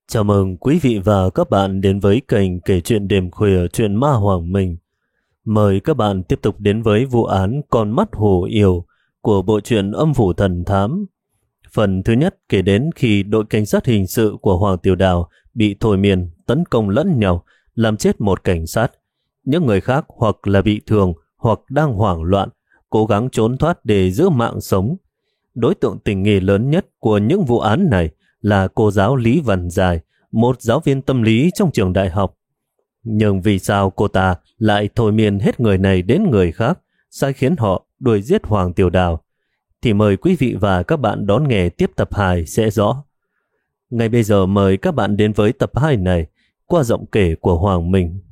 Chào mừng quý vị và các bạn đến với kênh kể chuyện đêm khuya chuyện ma Hoàng Minh. Mời các bạn tiếp tục đến với vụ án Con mắt hổ yêu của bộ truyện Âm phủ thần thám. Phần thứ nhất kể đến khi đội cảnh sát hình sự của Hoàng Tiểu Đào bị thôi miên tấn công lẫn nhau, làm chết một cảnh sát. Những người khác hoặc là bị thương hoặc đang hoảng loạn, cố gắng trốn thoát để giữ mạng sống. Đối tượng tình nghi lớn nhất của những vụ án này là cô giáo Lý Văn Dài, một giáo viên tâm lý trong trường đại học. Nhưng vì sao cô ta lại thôi miên hết người này đến người khác, sai khiến họ đuổi giết Hoàng Tiểu Đào? Thì mời quý vị và các bạn đón nghe tiếp tập 2 sẽ rõ. Ngay bây giờ mời các bạn đến với tập 2 này qua giọng kể của Hoàng Minh.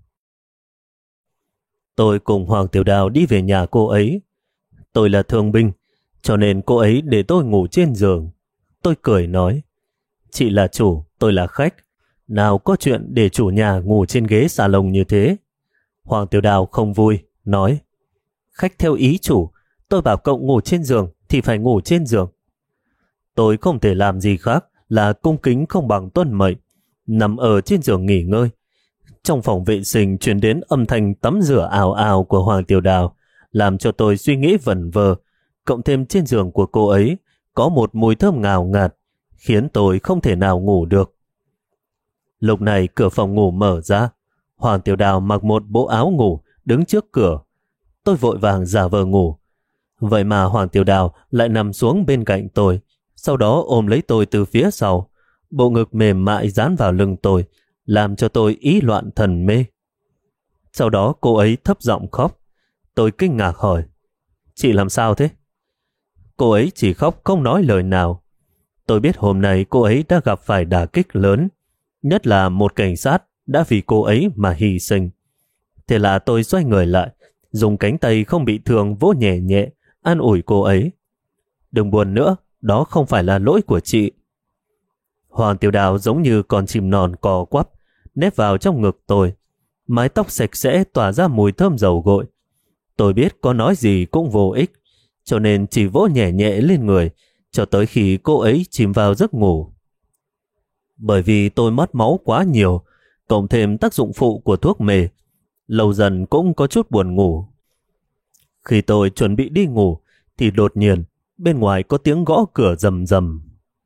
Tôi cùng Hoàng Tiểu Đào đi về nhà cô ấy. Tôi là thương binh, cho nên cô ấy để tôi ngủ trên giường. Tôi cười nói, chị là chủ, tôi là khách. Nào có chuyện để chủ nhà ngủ trên ghế salon như thế. Hoàng Tiểu Đào không vui, nói, khách theo ý chủ, tôi bảo cậu ngủ trên giường thì phải ngủ trên giường. Tôi không thể làm gì khác là cung kính không bằng tuân mệnh, nằm ở trên giường nghỉ ngơi. Trong phòng vệ sinh truyền đến âm thanh tắm rửa ào ào của Hoàng Tiểu Đào, làm cho tôi suy nghĩ vẩn vơ. Cộng thêm trên giường của cô ấy có một mùi thơm ngào ngạt, khiến tôi không thể nào ngủ được. Lúc này cửa phòng ngủ mở ra, Hoàng Tiểu Đào mặc một bộ áo ngủ đứng trước cửa. Tôi vội vàng giả vờ ngủ. Vậy mà Hoàng Tiểu Đào lại nằm xuống bên cạnh tôi, sau đó ôm lấy tôi từ phía sau. Bộ ngực mềm mại dán vào lưng tôi, làm cho tôi ý loạn thần mê. Sau đó cô ấy thấp giọng khóc. Tôi kinh ngạc hỏi, chị làm sao thế? Cô ấy chỉ khóc không nói lời nào. Tôi biết hôm nay cô ấy đã gặp phải đả kích lớn, nhất là một cảnh sát đã vì cô ấy mà hy sinh. Thế là tôi xoay người lại, dùng cánh tay không bị thương vỗ nhẹ nhẹ, an ủi cô ấy. Đừng buồn nữa, đó không phải là lỗi của chị. Hoàng Tiểu Đào giống như con chim non cò quắp, nép vào trong ngực tôi. Mái tóc sạch sẽ tỏa ra mùi thơm dầu gội. Tôi biết có nói gì cũng vô ích, cho nên chỉ vỗ nhẹ nhẹ lên người, cho tới khi cô ấy chìm vào giấc ngủ. Bởi vì tôi mất máu quá nhiều, cộng thêm tác dụng phụ của thuốc mê, lâu dần cũng có chút buồn ngủ. Khi tôi chuẩn bị đi ngủ, thì đột nhiên bên ngoài có tiếng gõ cửa rầm rầm.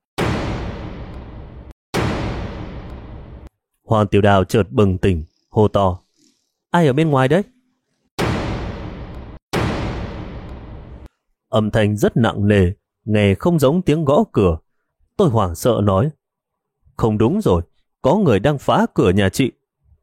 Hoàng Tiểu Đào chợt bừng tỉnh, hô to, ai ở bên ngoài đấy? Âm thanh rất nặng nề, nghe không giống tiếng gõ cửa. Tôi hoảng sợ nói, không đúng rồi, có người đang phá cửa nhà chị.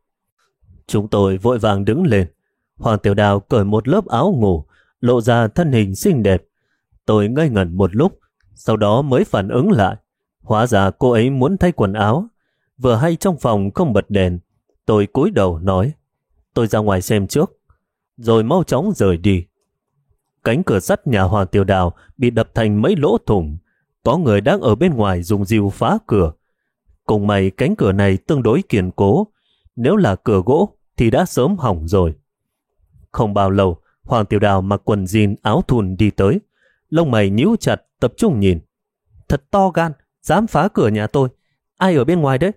Chúng tôi vội vàng đứng lên. Hoàng Tiểu Đào cởi một lớp áo ngủ, lộ ra thân hình xinh đẹp. Tôi ngây ngẩn một lúc, sau đó mới phản ứng lại. Hóa ra cô ấy muốn thay quần áo. Vừa hay trong phòng không bật đèn, tôi cúi đầu nói, tôi ra ngoài xem trước, rồi mau chóng rời đi. Cánh cửa sắt nhà Hoàng Tiểu Đào bị đập thành mấy lỗ thủng. Có người đang ở bên ngoài dùng rìu phá cửa. Cùng may cánh cửa này tương đối kiên cố, nếu là cửa gỗ thì đã sớm hỏng rồi. Không bao lâu, Hoàng Tiểu Đào mặc quần jean áo thun đi tới, lông mày nhíu chặt tập trung nhìn. Thật to gan, dám phá cửa nhà tôi. Ai ở bên ngoài đấy?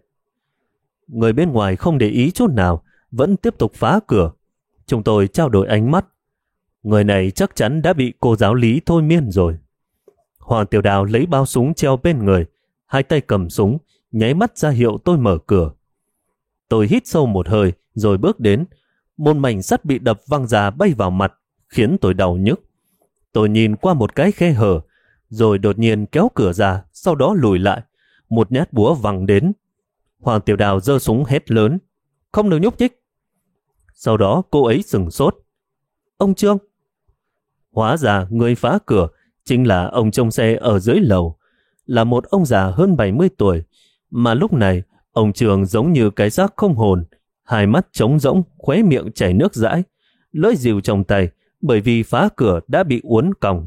Người bên ngoài không để ý chút nào, vẫn tiếp tục phá cửa. Chúng tôi trao đổi ánh mắt. Người này chắc chắn đã bị cô giáo Lý thôi miên rồi. Hoàng Tiểu Đào lấy bao súng treo bên người, hai tay cầm súng, nháy mắt ra hiệu tôi mở cửa. Tôi hít sâu một hơi rồi bước đến. Một mảnh sắt bị đập văng ra bay vào mặt, khiến tôi đau nhức. Tôi nhìn qua một cái khe hở, rồi đột nhiên kéo cửa ra, sau đó lùi lại. Một nhát búa văng đến. Hoàng Tiểu Đào giơ súng hét lớn, không được nhúc nhích. Sau đó cô ấy sửng sốt. Ông Trương. Hóa ra người phá cửa chính là ông trông xe ở dưới lầu, là một ông già hơn 70 tuổi, mà lúc này ông Trương giống như cái xác không hồn, hai mắt trống rỗng, khóe miệng chảy nước dãi, lưỡi rìu trong tay bởi vì phá cửa đã bị uốn cong.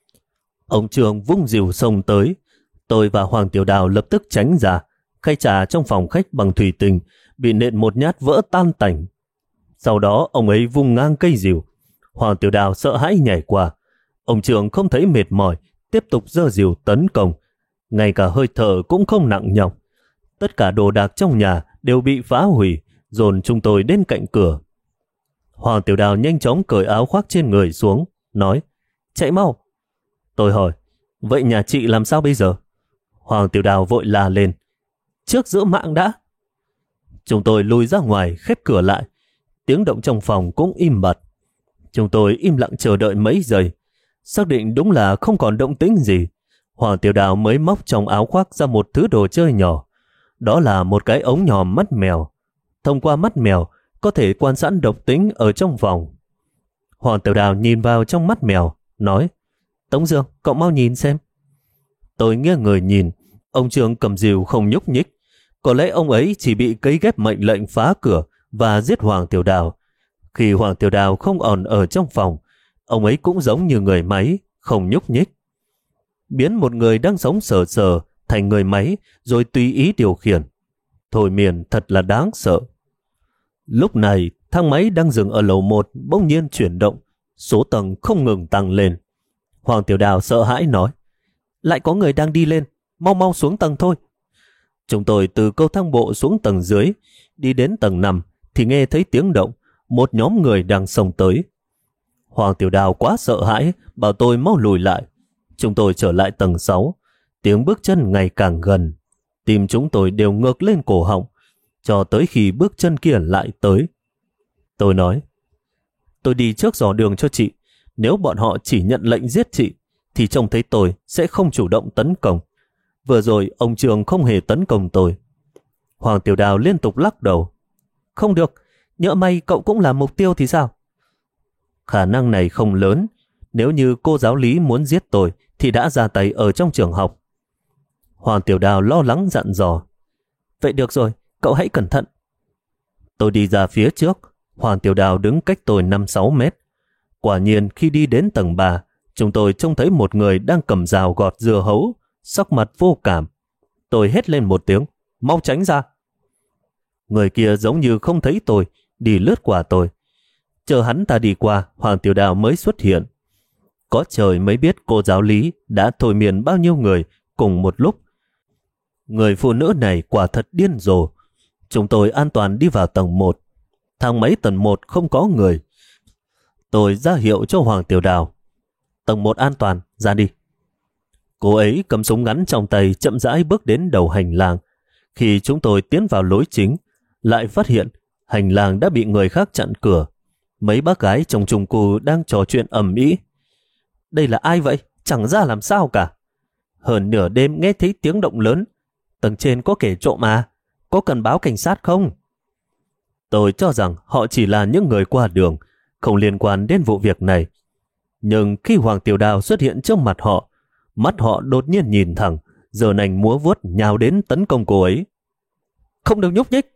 Ông Trương vung rìu xông tới. Tôi và Hoàng Tiểu Đào lập tức tránh ra. Khay trà trong phòng khách bằng thủy tinh bị nện một nhát vỡ tan tành. Sau đó ông ấy vung ngang cây rìu. Hoàng Tiểu Đào sợ hãi nhảy qua. Ông Trương không thấy mệt mỏi, tiếp tục giơ rìu tấn công. Ngay cả hơi thở cũng không nặng nhọc. Tất cả đồ đạc trong nhà đều bị phá hủy, dồn chúng tôi đến cạnh cửa. Hoàng Tiểu Đào nhanh chóng cởi áo khoác trên người xuống, nói, chạy mau. Tôi hỏi, vậy nhà chị làm sao bây giờ? Hoàng Tiểu Đào vội la lên, trước giữ mạng đã. Chúng tôi lùi ra ngoài, khép cửa lại. Tiếng động trong phòng cũng im bặt. Chúng tôi im lặng chờ đợi mấy giây. Xác định đúng là không còn động tĩnh gì. Hoàng Tiểu Đào mới móc trong áo khoác ra một thứ đồ chơi nhỏ. Đó là một cái ống nhòm mắt mèo. Thông qua mắt mèo, có thể quan sát độc tính ở trong phòng. Hoàng Tiểu Đào nhìn vào trong mắt mèo, nói, Tống Dương, cậu mau nhìn xem. Tôi nghiêng người nhìn, ông Trương cầm rìu không nhúc nhích. Có lẽ ông ấy chỉ bị cấy ghép mệnh lệnh phá cửa và giết Hoàng Tiểu Đào. Khi Hoàng Tiểu Đào không còn ở trong phòng, ông ấy cũng giống như người máy, không nhúc nhích. Biến một người đang sống sờ sờ thành người máy rồi tùy ý điều khiển. Thôi miên thật là đáng sợ. Lúc này, thang máy đang dừng ở lầu 1 bỗng nhiên chuyển động, số tầng không ngừng tăng lên. Hoàng Tiểu Đào sợ hãi nói, lại có người đang đi lên, mau mau xuống tầng thôi. Chúng tôi từ cầu thang bộ xuống tầng dưới, đi đến tầng 5 thì nghe thấy tiếng động, một nhóm người đang xông tới. Hoàng Tiểu Đào quá sợ hãi, bảo tôi mau lùi lại. Chúng tôi trở lại tầng 6, tiếng bước chân ngày càng gần. Tim chúng tôi đều ngược lên cổ họng, cho tới khi bước chân kia lại tới. Tôi nói, tôi đi trước dò đường cho chị. Nếu bọn họ chỉ nhận lệnh giết chị, thì trông thấy tôi sẽ không chủ động tấn công. Vừa rồi ông Trường không hề tấn công tôi. Hoàng Tiểu Đào liên tục lắc đầu. Không được, nhỡ may cậu cũng là mục tiêu thì sao? Khả năng này không lớn. Nếu như cô giáo lý muốn giết tôi thì đã ra tay ở trong trường học. Hoàng Tiểu Đào lo lắng dặn dò. Vậy được rồi, cậu hãy cẩn thận. Tôi đi ra phía trước. Hoàng Tiểu Đào đứng cách tôi 5-6 mét. Quả nhiên khi đi đến tầng 3, chúng tôi trông thấy một người đang cầm dao gọt dưa hấu, sắc mặt vô cảm. Tôi hét lên một tiếng, mau tránh ra. Người kia giống như không thấy tôi, đi lướt qua tôi. Chờ hắn ta đi qua, Hoàng Tiểu Đào mới xuất hiện. Có trời mới biết cô giáo lý đã thôi miên bao nhiêu người cùng một lúc. Người phụ nữ này quả thật điên rồ. Chúng tôi an toàn đi vào tầng 1. Thang máy tầng 1 không có người. Tôi ra hiệu cho Hoàng Tiểu Đào. Tầng 1 an toàn, ra đi. Cô ấy cầm súng ngắn trong tay chậm rãi bước đến đầu hành lang. Khi chúng tôi tiến vào lối chính, lại phát hiện hành lang đã bị người khác chặn cửa. Mấy bác gái trong chung cư đang trò chuyện ầm ĩ. Đây là ai vậy? Chẳng ra làm sao cả. Hơn nửa đêm nghe thấy tiếng động lớn. Tầng trên có kẻ trộm à? Có cần báo cảnh sát không? Tôi cho rằng họ chỉ là những người qua đường, không liên quan đến vụ việc này. Nhưng khi Hoàng Tiểu Đào xuất hiện trước mặt họ, mắt họ đột nhiên nhìn thẳng, giơ nành múa vuốt nhào đến tấn công cô ấy. Không được nhúc nhích.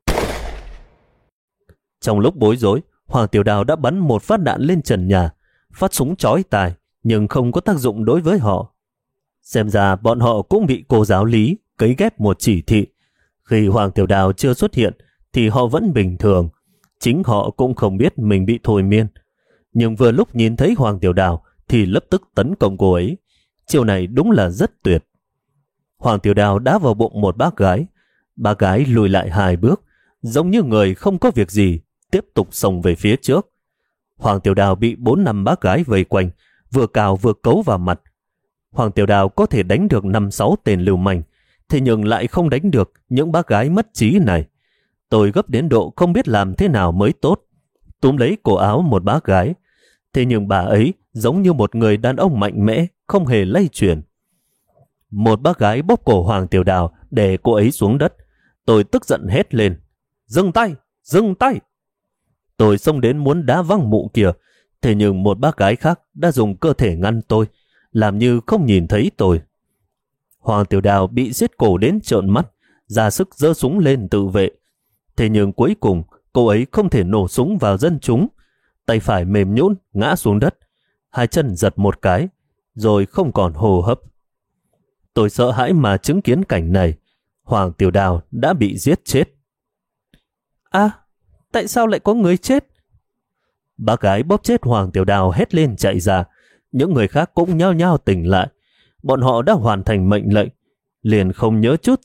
Trong lúc bối rối, Hoàng Tiểu Đào đã bắn một phát đạn lên trần nhà, phát súng chói tai, nhưng không có tác dụng đối với họ. Xem ra bọn họ cũng bị cô giáo lý cấy ghép một chỉ thị. Khi Hoàng Tiểu Đào chưa xuất hiện thì họ vẫn bình thường. Chính họ cũng không biết mình bị thôi miên. Nhưng vừa lúc nhìn thấy Hoàng Tiểu Đào thì lập tức tấn công cô ấy. Chiều này đúng là rất tuyệt. Hoàng Tiểu Đào đá vào bụng một bác gái. Bác gái lùi lại 2 bước, giống như người không có việc gì, tiếp tục xông về phía trước. Hoàng Tiểu Đào bị 4-5 bác gái vây quanh, vừa cào vừa cấu vào mặt. Hoàng Tiểu Đào có thể đánh được 5-6 tên lưu manh, thế nhưng lại không đánh được những bác gái mất trí này. Tôi gấp đến độ không biết làm thế nào mới tốt. Túm lấy cổ áo một bác gái. Thế nhưng bà ấy giống như một người đàn ông mạnh mẽ, không hề lay chuyển. Một bác gái bóp cổ Hoàng Tiểu Đào để cô ấy xuống đất. Tôi tức giận hét lên. Dừng tay! Dừng tay! Tôi xông đến muốn đá văng mụ kia. Thế nhưng một bác gái khác đã dùng cơ thể ngăn tôi, làm như không nhìn thấy tôi. Hoàng Tiểu Đào bị giết cổ đến trợn mắt, ra sức giơ súng lên tự vệ. Thế nhưng cuối cùng cô ấy không thể nổ súng vào dân chúng. Tay phải mềm nhũn ngã xuống đất, 2 chân giật một cái, rồi không còn hô hấp. Tôi sợ hãi mà chứng kiến cảnh này. Hoàng Tiểu Đào đã bị giết chết. À, tại sao lại có người chết? Bác gái bóp chết Hoàng Tiểu Đào hét lên chạy ra. Những người khác cũng nhao nhao tỉnh lại. Bọn họ đã hoàn thành mệnh lệnh, liền không nhớ chút gì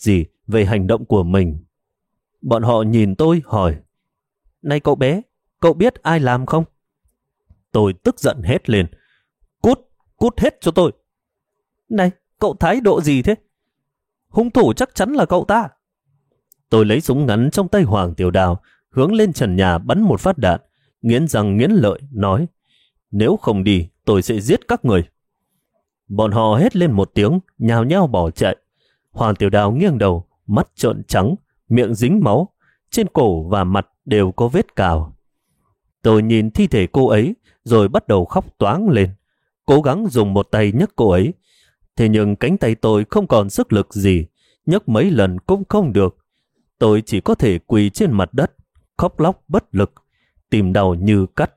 về hành động của mình. Bọn họ nhìn tôi hỏi, này cậu bé, cậu biết ai làm không? Tôi tức giận hét lên, cút, cút hết cho tôi. Này, cậu thái độ gì thế? Hung thủ chắc chắn là cậu ta. Tôi lấy súng ngắn trong tay Hoàng Tiểu Đào, hướng lên trần nhà bắn một phát đạn, nghiến răng nghiến lợi, nói, nếu không đi, tôi sẽ giết các người. Bọn họ hét lên một tiếng, nhào nhao bỏ chạy. Hoàng Tiểu Đào nghiêng đầu, mắt trợn trắng, miệng dính máu, trên cổ và mặt đều có vết cào. Tôi nhìn thi thể cô ấy, rồi bắt đầu khóc toáng lên, cố gắng dùng một tay nhấc cô ấy. Thế nhưng cánh tay tôi không còn sức lực gì, nhấc mấy lần cũng không được. Tôi chỉ có thể quỳ trên mặt đất, khóc lóc bất lực, tim đau như cắt.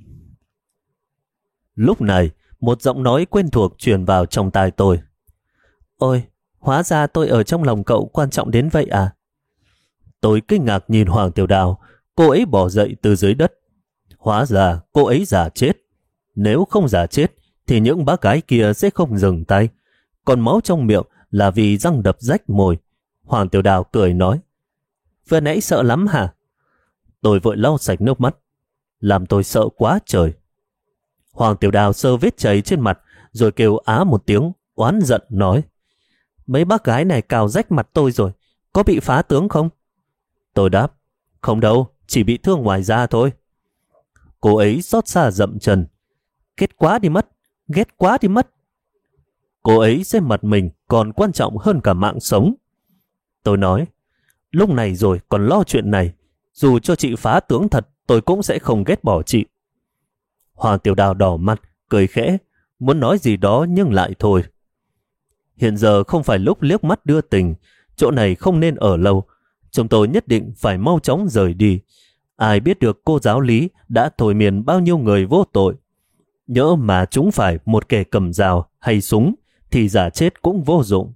Lúc này, một giọng nói quen thuộc truyền vào trong tai tôi. Ôi, hóa ra tôi ở trong lòng cậu quan trọng đến vậy à? Tôi kinh ngạc nhìn Hoàng Tiểu Đào, cô ấy bò dậy từ dưới đất. Hóa ra cô ấy giả chết. Nếu không giả chết, thì những bác gái kia sẽ không dừng tay. Còn máu trong miệng là vì răng đập rách môi. Hoàng Tiểu Đào cười nói, vừa nãy sợ lắm hả? Tôi vội lau sạch nước mắt. Làm tôi sợ quá trời. Hoàng Tiểu Đào sơ vết chảy trên mặt, rồi kêu á một tiếng, oán giận nói, mấy bác gái này cào rách mặt tôi rồi, có bị phá tướng không? Tôi đáp, không đâu, chỉ bị thương ngoài da thôi. Cô ấy xót xa dậm chân, ghét quá đi mất, ghét quá đi mất. Cô ấy xem mặt mình còn quan trọng hơn cả mạng sống. Tôi nói, lúc này rồi còn lo chuyện này, dù cho chị phá tướng thật, tôi cũng sẽ không ghét bỏ chị. Hoàng Tiểu Đào đỏ mặt, cười khẽ, muốn nói gì đó nhưng lại thôi. Hiện giờ không phải lúc liếc mắt đưa tình, chỗ này không nên ở lâu. Chúng tôi nhất định phải mau chóng rời đi. Ai biết được cô giáo lý đã thôi miên bao nhiêu người vô tội. Nhỡ mà chúng phải một kẻ cầm dao hay súng thì giả chết cũng vô dụng.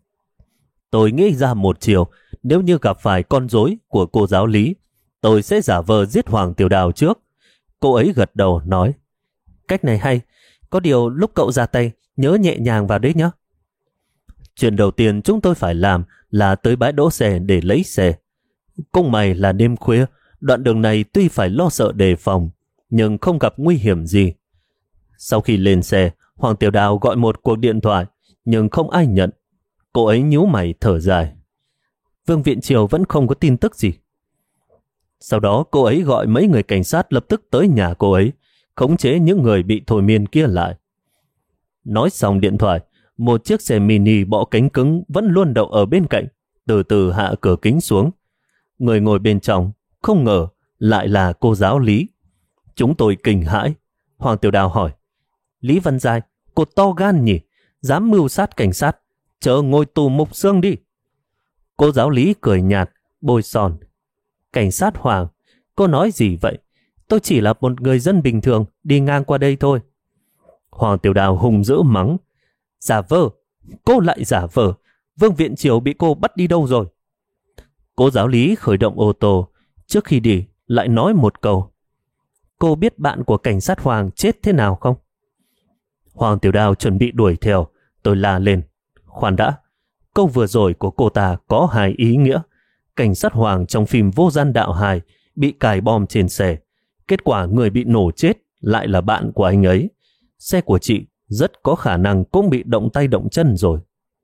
Tôi nghĩ ra một chiều, nếu như gặp phải con rối của cô giáo lý, tôi sẽ giả vờ giết Hoàng Tiểu Đào trước. Cô ấy gật đầu nói, cách này hay, có điều lúc cậu ra tay nhớ nhẹ nhàng vào đấy nhé. Chuyện đầu tiên chúng tôi phải làm là tới bãi đỗ xe để lấy xe. Cũng may là đêm khuya, đoạn đường này tuy phải lo sợ đề phòng, nhưng không gặp nguy hiểm gì. Sau khi lên xe, Hoàng Tiểu Đào gọi một cuộc điện thoại, nhưng không ai nhận. Cô ấy nhíu mày thở dài. Vương Viện Triều vẫn không có tin tức gì. Sau đó cô ấy gọi mấy người cảnh sát lập tức tới nhà cô ấy, khống chế những người bị thôi miên kia lại. Nói xong điện thoại, một chiếc xe mini bọ cánh cứng vẫn luôn đậu ở bên cạnh, từ từ hạ cửa kính xuống. Người ngồi bên trong, không ngờ lại là cô giáo Lý. Chúng tôi kinh hãi. Hoàng Tiểu Đào hỏi, Lý Văn Giai, cô to gan nhỉ, dám mưu sát cảnh sát, chớ ngồi tù mục xương đi. Cô giáo Lý cười nhạt, bôi son. Cảnh sát Hoàng, cô nói gì vậy? Tôi chỉ là một người dân bình thường đi ngang qua đây thôi. Hoàng Tiểu Đào hùng dữ mắng, giả vờ, cô lại giả vờ, Vương Viện Triều bị cô bắt đi đâu rồi? Cô giáo Lý khởi động ô tô, trước khi đi lại nói một câu, cô biết bạn của cảnh sát Hoàng chết thế nào không? Hoàng Tiểu Đào chuẩn bị đuổi theo, tôi la lên, khoan đã, câu vừa rồi của cô ta có hai ý nghĩa. Cảnh sát Hoàng trong phim Vô Gian Đạo 2 bị cài bom trên xe, kết quả người bị nổ chết lại là bạn của anh ấy. Xe của chị rất có khả năng cũng bị động tay động chân rồi.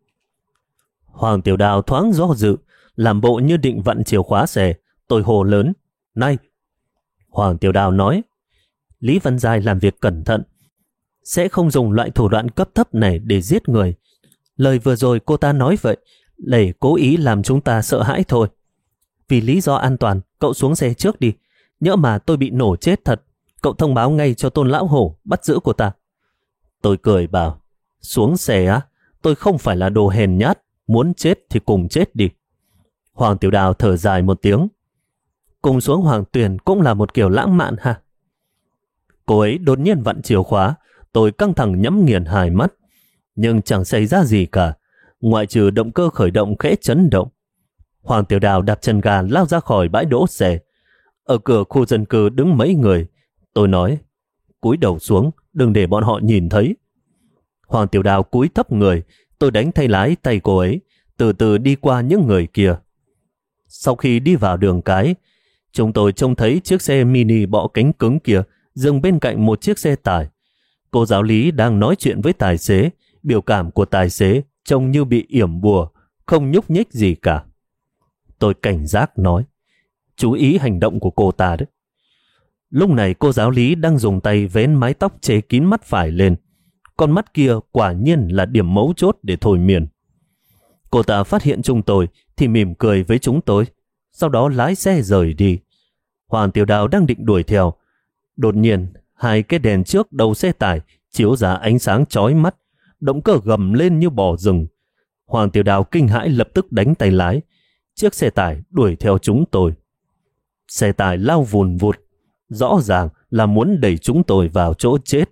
Hoàng Tiểu Đào thoáng do dự, làm bộ như định vặn chìa khóa xe. Tôi hô lớn, này! Hoàng Tiểu Đào nói, Lý Văn Giai làm việc cẩn thận, sẽ không dùng loại thủ đoạn cấp thấp này để giết người. Lời vừa rồi cô ta nói vậy để cố ý làm chúng ta sợ hãi thôi. Vì lý do an toàn, cậu xuống xe trước đi. Nhỡ mà tôi bị nổ chết thật, cậu thông báo ngay cho Tôn Lão Hổ bắt giữ cô ta. Tôi cười bảo, xuống xe á? Tôi không phải là đồ hèn nhát, muốn chết thì cùng chết đi. Hoàng Tiểu Đào thở dài một tiếng. Cùng xuống Hoàng Tuyền cũng là một kiểu lãng mạn ha. Cô ấy đột nhiên vặn chìa khóa, tôi căng thẳng nhắm nghiền hai mắt. Nhưng chẳng xảy ra gì cả, ngoại trừ động cơ khởi động khẽ chấn động. Hoàng Tiểu Đào đạp chân ga lao ra khỏi bãi đỗ xe. Ở cửa khu dân cư đứng mấy người. Tôi nói, cúi đầu xuống, đừng để bọn họ nhìn thấy. Hoàng Tiểu Đào cúi thấp người, tôi đánh tay lái tay cô ấy, từ từ đi qua những người kia. Sau khi đi vào đường cái, chúng tôi trông thấy chiếc xe mini bọ cánh cứng kia dừng bên cạnh một chiếc xe tải. Cô giáo lý đang nói chuyện với tài xế, biểu cảm của tài xế trông như bị yểm bùa, không nhúc nhích gì cả. Tôi cảnh giác nói, chú ý hành động của cô ta đấy. Lúc này cô giáo lý đang dùng tay vén mái tóc che kín mắt phải lên. Con mắt kia quả nhiên là điểm mấu chốt để thôi miên. Cô ta phát hiện chúng tôi thì mỉm cười với chúng tôi, sau đó lái xe rời đi. Hoàng Tiểu Đào đang định đuổi theo. Đột nhiên, hai cái đèn trước đầu xe tải chiếu ra ánh sáng chói mắt, động cơ gầm lên như bò rừng. Hoàng Tiểu Đào kinh hãi lập tức đánh tay lái. Chiếc xe tải đuổi theo chúng tôi. Xe tải lao vùn vụt, rõ ràng là muốn đẩy chúng tôi vào chỗ chết.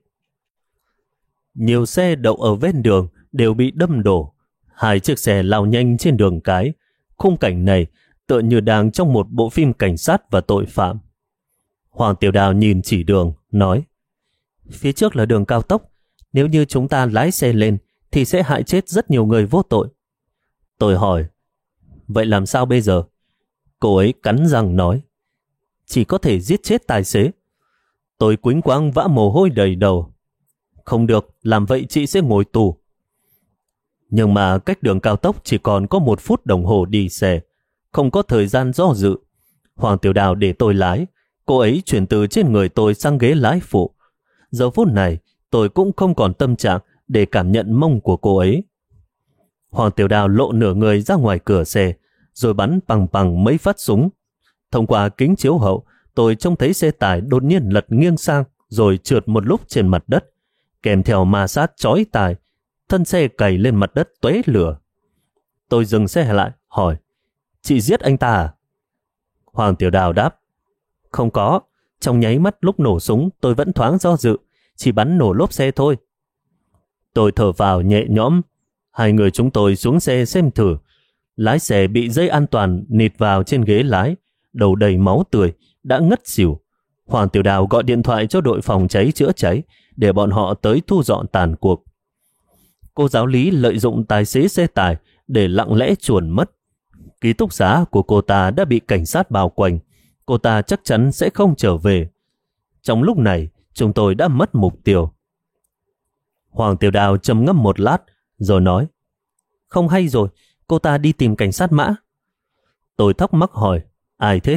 Nhiều xe đậu ở ven đường đều bị đâm đổ. Hai chiếc xe lao nhanh trên đường cái. Khung cảnh này tựa như đang trong một bộ phim cảnh sát và tội phạm. Hoàng Tiểu Đào nhìn chỉ đường, nói, phía trước là đường cao tốc. Nếu như chúng ta lái xe lên thì sẽ hại chết rất nhiều người vô tội. Tôi hỏi, vậy làm sao bây giờ? Cô ấy cắn răng nói, chỉ có thể giết chết tài xế. Tôi quĩnh quáng vã mồ hôi đầy đầu. Không được, làm vậy chị sẽ ngồi tù. Nhưng mà cách đường cao tốc chỉ còn có 1 phút đồng hồ đi xe, không có thời gian do dự. Hoàng Tiểu Đào để tôi lái, cô ấy chuyển từ trên người tôi sang ghế lái phụ. Giờ phút này tôi cũng không còn tâm trạng để cảm nhận mông của cô ấy. Hoàng Tiểu Đào lộ nửa người ra ngoài cửa xe, rồi bắn bằng bằng mấy phát súng. Thông qua kính chiếu hậu, tôi trông thấy xe tải đột nhiên lật nghiêng sang, rồi trượt một lúc trên mặt đất, kèm theo ma sát chói tai, thân xe cày lên mặt đất tóe lửa. Tôi dừng xe lại, hỏi, chị giết anh ta à? Hoàng Tiểu Đào đáp, không có, trong nháy mắt lúc nổ súng tôi vẫn thoáng do dự, chỉ bắn nổ lốp xe thôi. Tôi thở vào nhẹ nhõm. Hai người chúng tôi xuống xe xem thử. Lái xe bị dây an toàn nịt vào trên ghế lái, đầu đầy máu tươi, đã ngất xỉu. Hoàng Tiểu Đào gọi điện thoại cho đội phòng cháy chữa cháy để bọn họ tới thu dọn tàn cuộc. Cô giáo lý lợi dụng tài xế xe tải để lặng lẽ chuồn mất. Ký túc xá của cô ta đã bị cảnh sát bao quanh. Cô ta chắc chắn sẽ không trở về. Trong lúc này, chúng tôi đã mất mục tiêu. Hoàng Tiểu Đào trầm ngâm một lát, rồi nói, không hay rồi, cô ta đi tìm cảnh sát Mã. Tôi thắc mắc hỏi, ai thế?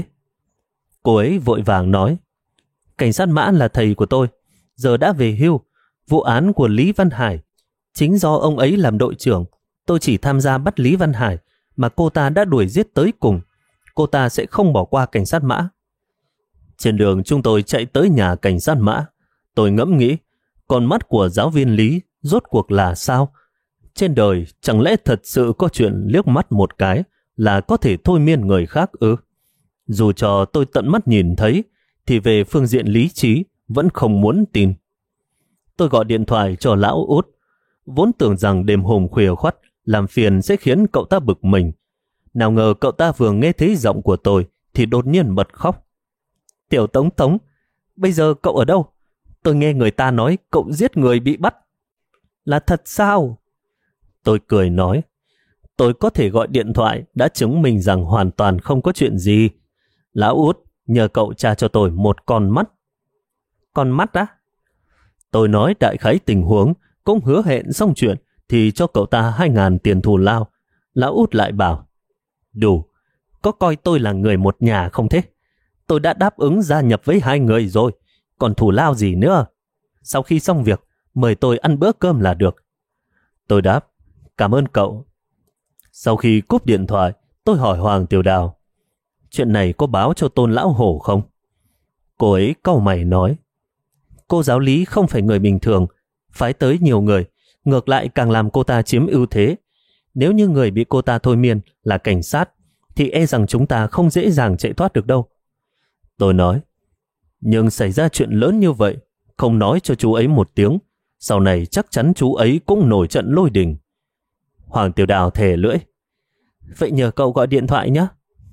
Cô ấy vội vàng nói, cảnh sát Mã là thầy của tôi, giờ đã về hưu. Vụ án của Lý Văn Hải, chính do ông ấy làm đội trưởng. Tôi chỉ tham gia bắt Lý Văn Hải, mà cô ta đã đuổi giết tới cùng. Cô ta sẽ không bỏ qua cảnh sát Mã. Trên đường chúng tôi chạy tới nhà cảnh sát Mã. Tôi ngẫm nghĩ, con mắt của giáo viên Lý rốt cuộc là sao? Trên đời chẳng lẽ thật sự có chuyện liếc mắt một cái là có thể thôi miên người khác ư? Dù cho tôi tận mắt nhìn thấy, thì về phương diện lý trí vẫn không muốn tin. Tôi gọi điện thoại cho lão Út, vốn tưởng rằng đêm hôm khuya khoắt làm phiền sẽ khiến cậu ta bực mình. Nào ngờ cậu ta vừa nghe thấy giọng của tôi thì đột nhiên bật khóc. Tiểu Tống Tống, bây giờ cậu ở đâu? Tôi nghe người ta nói cậu giết người bị bắt. Là thật sao? Tôi cười nói, tôi có thể gọi điện thoại đã chứng minh rằng hoàn toàn không có chuyện gì. Lão Út, nhờ cậu tra cho tôi một con mắt. Con mắt á? Tôi nói đại khái tình huống, cũng hứa hẹn xong chuyện thì cho cậu ta 2.000 tiền thù lao. Lão Út lại bảo, đủ, có coi tôi là người một nhà không thế? Tôi đã đáp ứng gia nhập với 2 người rồi, còn thù lao gì nữa? Sau khi xong việc, mời tôi ăn bữa cơm là được. Tôi đáp, cảm ơn cậu. Sau khi cúp điện thoại, tôi hỏi Hoàng Tiểu Đào, chuyện này có báo cho Tôn Lão Hổ không? Cô ấy cau mày nói, cô giáo lý không phải người bình thường, phái tới nhiều người, ngược lại càng làm cô ta chiếm ưu thế. Nếu như người bị cô ta thôi miên là cảnh sát, thì e rằng chúng ta không dễ dàng chạy thoát được đâu. Tôi nói, nhưng xảy ra chuyện lớn như vậy, không nói cho chú ấy một tiếng, sau này chắc chắn chú ấy cũng nổi trận lôi đình. Hoàng Tiểu Đào thề lưỡi, vậy nhờ cậu gọi điện thoại nhé.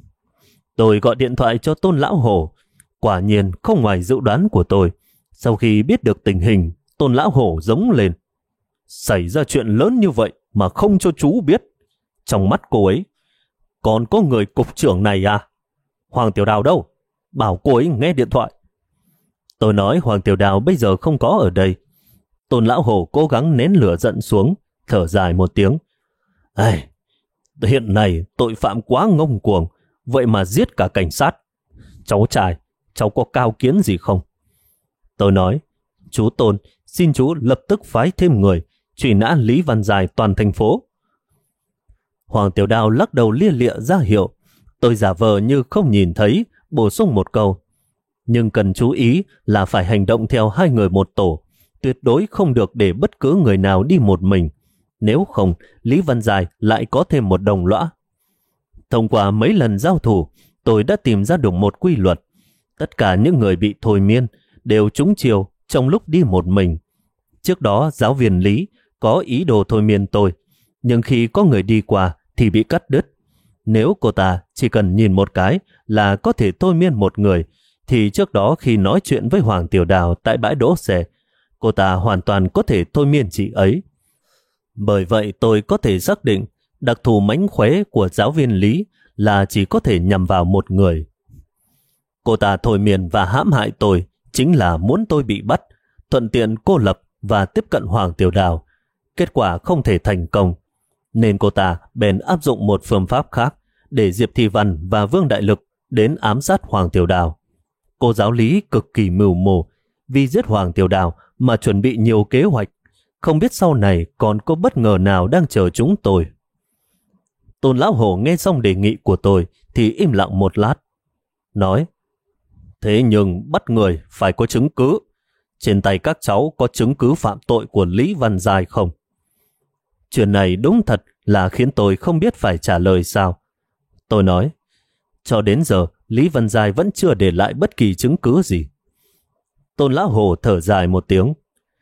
Tôi gọi điện thoại cho Tôn Lão Hổ. Quả nhiên không ngoài dự đoán của tôi. Sau khi biết được tình hình, Tôn Lão Hổ giống lên, xảy ra chuyện lớn như vậy mà không cho chú biết. trong mắt cô ấy. Còn có người cục trưởng này à? Hoàng Tiểu Đào đâu? Bảo cô ấy nghe điện thoại. Tôi nói Hoàng Tiểu Đào bây giờ không có ở đây. Tôn Lão Hổ cố gắng nén lửa giận xuống, thở dài một tiếng. Ai, hiện nay tội phạm quá ngông cuồng, vậy mà giết cả cảnh sát. Cháu trai, cháu có cao kiến gì không? Tôi nói, chú Tôn, xin chú lập tức phái thêm người, truy nã Lý Văn Dài toàn thành phố. Hoàng Tiểu Đào lắc đầu lia lịa ra hiệu. Tôi giả vờ như không nhìn thấy, bổ sung một câu. Nhưng cần chú ý là phải hành động theo 2 người một tổ, tuyệt đối không được để bất cứ người nào đi một mình. Nếu không, Lý Văn Dài lại có thêm một đồng lõa. Thông qua mấy lần giao thủ, tôi đã tìm ra được một quy luật. Tất cả những người bị thôi miên đều trúng chiêu trong lúc đi một mình. Trước đó giáo viên Lý có ý đồ thôi miên tôi, nhưng khi có người đi qua thì bị cắt đứt. Nếu cô ta chỉ cần nhìn một cái là có thể thôi miên một người, thì trước đó khi nói chuyện với Hoàng Tiểu Đào tại bãi đỗ xe, cô ta hoàn toàn có thể thôi miên chị ấy. Bởi vậy tôi có thể xác định đặc thù mánh khóe của giáo viên Lý là chỉ có thể nhằm vào một người. Cô ta thôi miên và hãm hại tôi chính là muốn tôi bị bắt, thuận tiện cô lập và tiếp cận Hoàng Tiểu Đào. Kết quả không thể thành công, nên cô ta bèn áp dụng một phương pháp khác để Diệp Thị Văn và Vương Đại Lực đến ám sát Hoàng Tiểu Đào. Cô giáo Lý cực kỳ mưu mô, vì giết Hoàng Tiểu Đào mà chuẩn bị nhiều kế hoạch, không biết sau này còn có bất ngờ nào đang chờ chúng tôi. Tôn Lão Hổ nghe xong đề nghị của tôi thì im lặng một lát, nói: Thế nhưng bắt người phải có chứng cứ. Trên tay các cháu có chứng cứ phạm tội của Lý Văn Dài không? Chuyện này đúng thật là khiến tôi không biết phải trả lời sao. Tôi nói, cho đến giờ Lý Văn Dài vẫn chưa để lại bất kỳ chứng cứ gì. Tôn Lão Hổ thở dài một tiếng.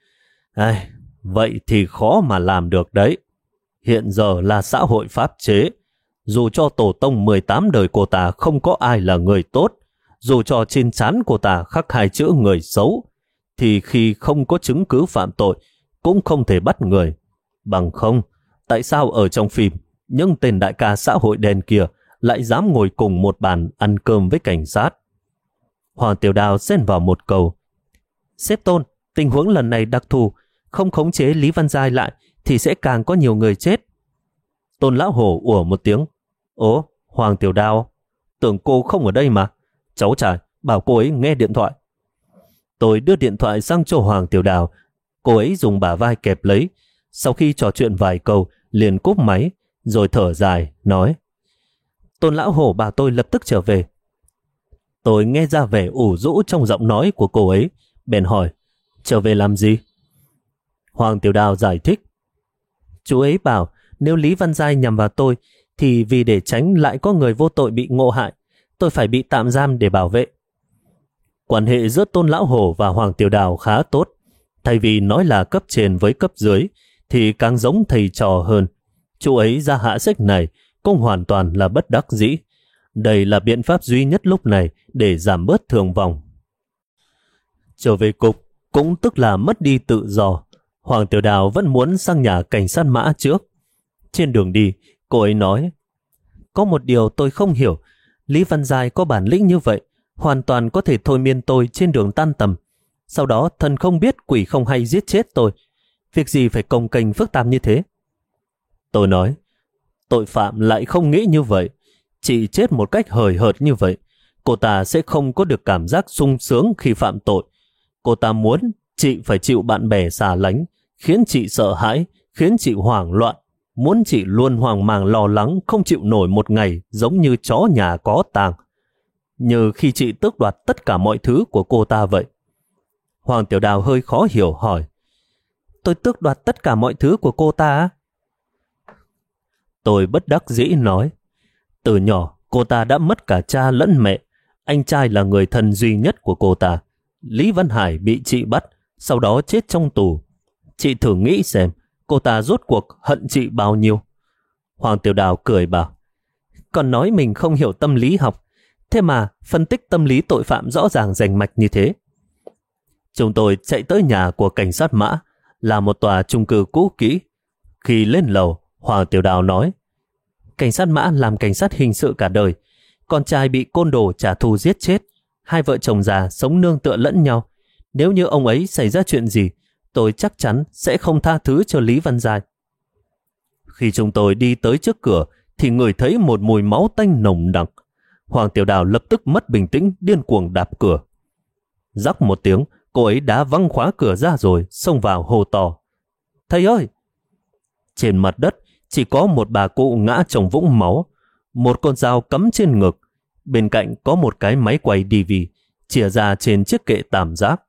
Vậy thì khó mà làm được đấy. Hiện giờ là xã hội pháp chế. Dù cho tổ tông 18 đời cô ta không có ai là người tốt, dù cho trên trán cô ta khắc 2 chữ người xấu, thì khi không có chứng cứ phạm tội cũng không thể bắt người. Bằng không, tại sao ở trong phim những tên đại ca xã hội đen kia lại dám ngồi cùng một bàn ăn cơm với cảnh sát? Hoàng Tiểu Đào xen vào một câu. Sếp Tôn, tình huống lần này đặc thù, không khống chế Lý Văn Giai lại thì sẽ càng có nhiều người chết. Tôn Lão Hổ ủa một tiếng. Ố, Hoàng Tiểu Đào, tưởng cô không ở đây mà. Cháu trai, bảo cô ấy nghe điện thoại. Tôi đưa điện thoại sang cho Hoàng Tiểu Đào. Cô ấy dùng bả vai kẹp lấy. Sau khi trò chuyện vài câu, liền cúp máy, rồi thở dài, nói: Tôn Lão Hổ bảo tôi lập tức trở về. Tôi nghe ra vẻ ủ rũ trong giọng nói của cô ấy, bèn hỏi: Trở về làm gì? Hoàng Tiểu Đào giải thích: Chú ấy bảo nếu Lý Văn Giai nhằm vào tôi thì vì để tránh lại có người vô tội bị ngộ hại, tôi phải bị tạm giam để bảo vệ. Quan hệ giữa Tôn Lão Hổ và Hoàng Tiểu Đào khá tốt. Thay vì nói là cấp trên với cấp dưới thì càng giống thầy trò hơn. Chú ấy ra hạ sách này cũng hoàn toàn là bất đắc dĩ. Đây là biện pháp duy nhất lúc này để giảm bớt thương vong. Trở về cục cũng tức là mất đi tự do. Hoàng Tiểu Đào vẫn muốn sang nhà cảnh sát Mã trước. Trên đường đi, cô ấy nói: Có một điều tôi không hiểu. Lý Văn Giai có bản lĩnh như vậy, hoàn toàn có thể thôi miên tôi trên đường tan tầm. Sau đó thần không biết quỷ không hay giết chết tôi. Việc gì phải cồng kềnh phức tạp như thế? Tôi nói: Tội phạm lại không nghĩ như vậy. Chị chết một cách hời hợt như vậy, cô ta sẽ không có được cảm giác sung sướng khi phạm tội. Cô ta muốn chị phải chịu bạn bè xa lánh, khiến chị sợ hãi, khiến chị hoảng loạn, muốn chị luôn hoang mang lo lắng không chịu nổi một ngày, giống như chó nhà có tang, như khi chị tước đoạt tất cả mọi thứ của cô ta vậy. Hoàng Tiểu Đào hơi khó hiểu hỏi: Tôi tước đoạt tất cả mọi thứ của cô ta á? Tôi bất đắc dĩ nói: Từ nhỏ cô ta đã mất cả cha lẫn mẹ. Anh trai là người thân duy nhất của cô ta. Lý Văn Hải bị chị bắt, sau đó chết trong tù. Chị thử nghĩ xem cô ta rốt cuộc hận chị bao nhiêu. Hoàng Tiểu Đào cười bảo: Còn nói mình không hiểu tâm lý học, thế mà phân tích tâm lý tội phạm rõ ràng rành mạch như thế. Chúng tôi chạy tới nhà của cảnh sát Mã, là một tòa chung cư cũ kỹ. Khi lên lầu, Hoàng Tiểu Đào nói: Cảnh sát Mã làm cảnh sát hình sự cả đời. Con trai bị côn đồ trả thù giết chết. Hai vợ chồng già sống nương tựa lẫn nhau. Nếu như ông ấy xảy ra chuyện gì, tôi chắc chắn sẽ không tha thứ cho Lý Văn Giai. Khi chúng tôi đi tới trước cửa thì ngửi thấy một mùi máu tanh nồng nặc. Hoàng Tiểu Đào lập tức mất bình tĩnh, điên cuồng đạp cửa. Rắc một tiếng, cô ấy đá văng khóa cửa ra rồi xông vào hô to: "Thầy ơi!" Trên mặt đất chỉ có một bà cụ ngã trong vũng máu, một con dao cắm trên ngực, bên cạnh có một cái máy quay DV chìa ra trên chiếc kệ tam giác.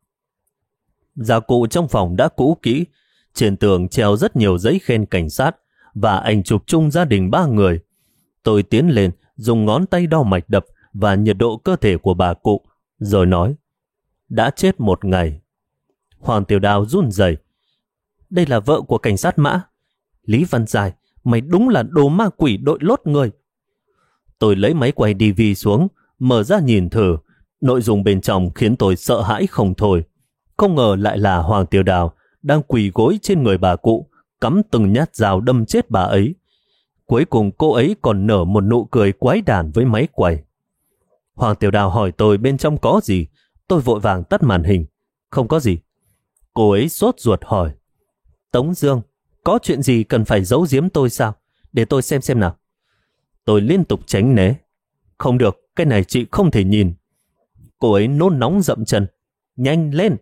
Gia cụ trong phòng đã cũ kỹ, trên tường treo rất nhiều giấy khen cảnh sát và ảnh chụp chung gia đình 3 người. Tôi tiến lên, dùng ngón tay đo mạch đập và nhiệt độ cơ thể của bà cụ, rồi nói: "Đã chết 1 ngày." Hoàng Tiểu Đào run rẩy: "Đây là vợ của cảnh sát Mã. Lý Văn Giai, mày đúng là đồ ma quỷ đội lốt người." Tôi lấy máy quay DV xuống, mở ra nhìn thử. Nội dung bên trong khiến tôi sợ hãi không thôi. Không ngờ lại là Hoàng Tiểu Đào đang quỳ gối trên người bà cụ, cắm từng nhát dao đâm chết bà ấy. Cuối cùng cô ấy còn nở một nụ cười quái đản với máy quay. Hoàng Tiểu Đào hỏi tôi bên trong có gì. Tôi vội vàng tắt màn hình. "Không có gì." Cô ấy sốt ruột hỏi: "Tống Dương, có chuyện gì cần phải giấu giếm tôi sao? Để tôi xem nào." Tôi liên tục tránh né. "Không được, cái này chị không thể nhìn." Cô ấy nôn nóng dậm chân: "Nhanh lên."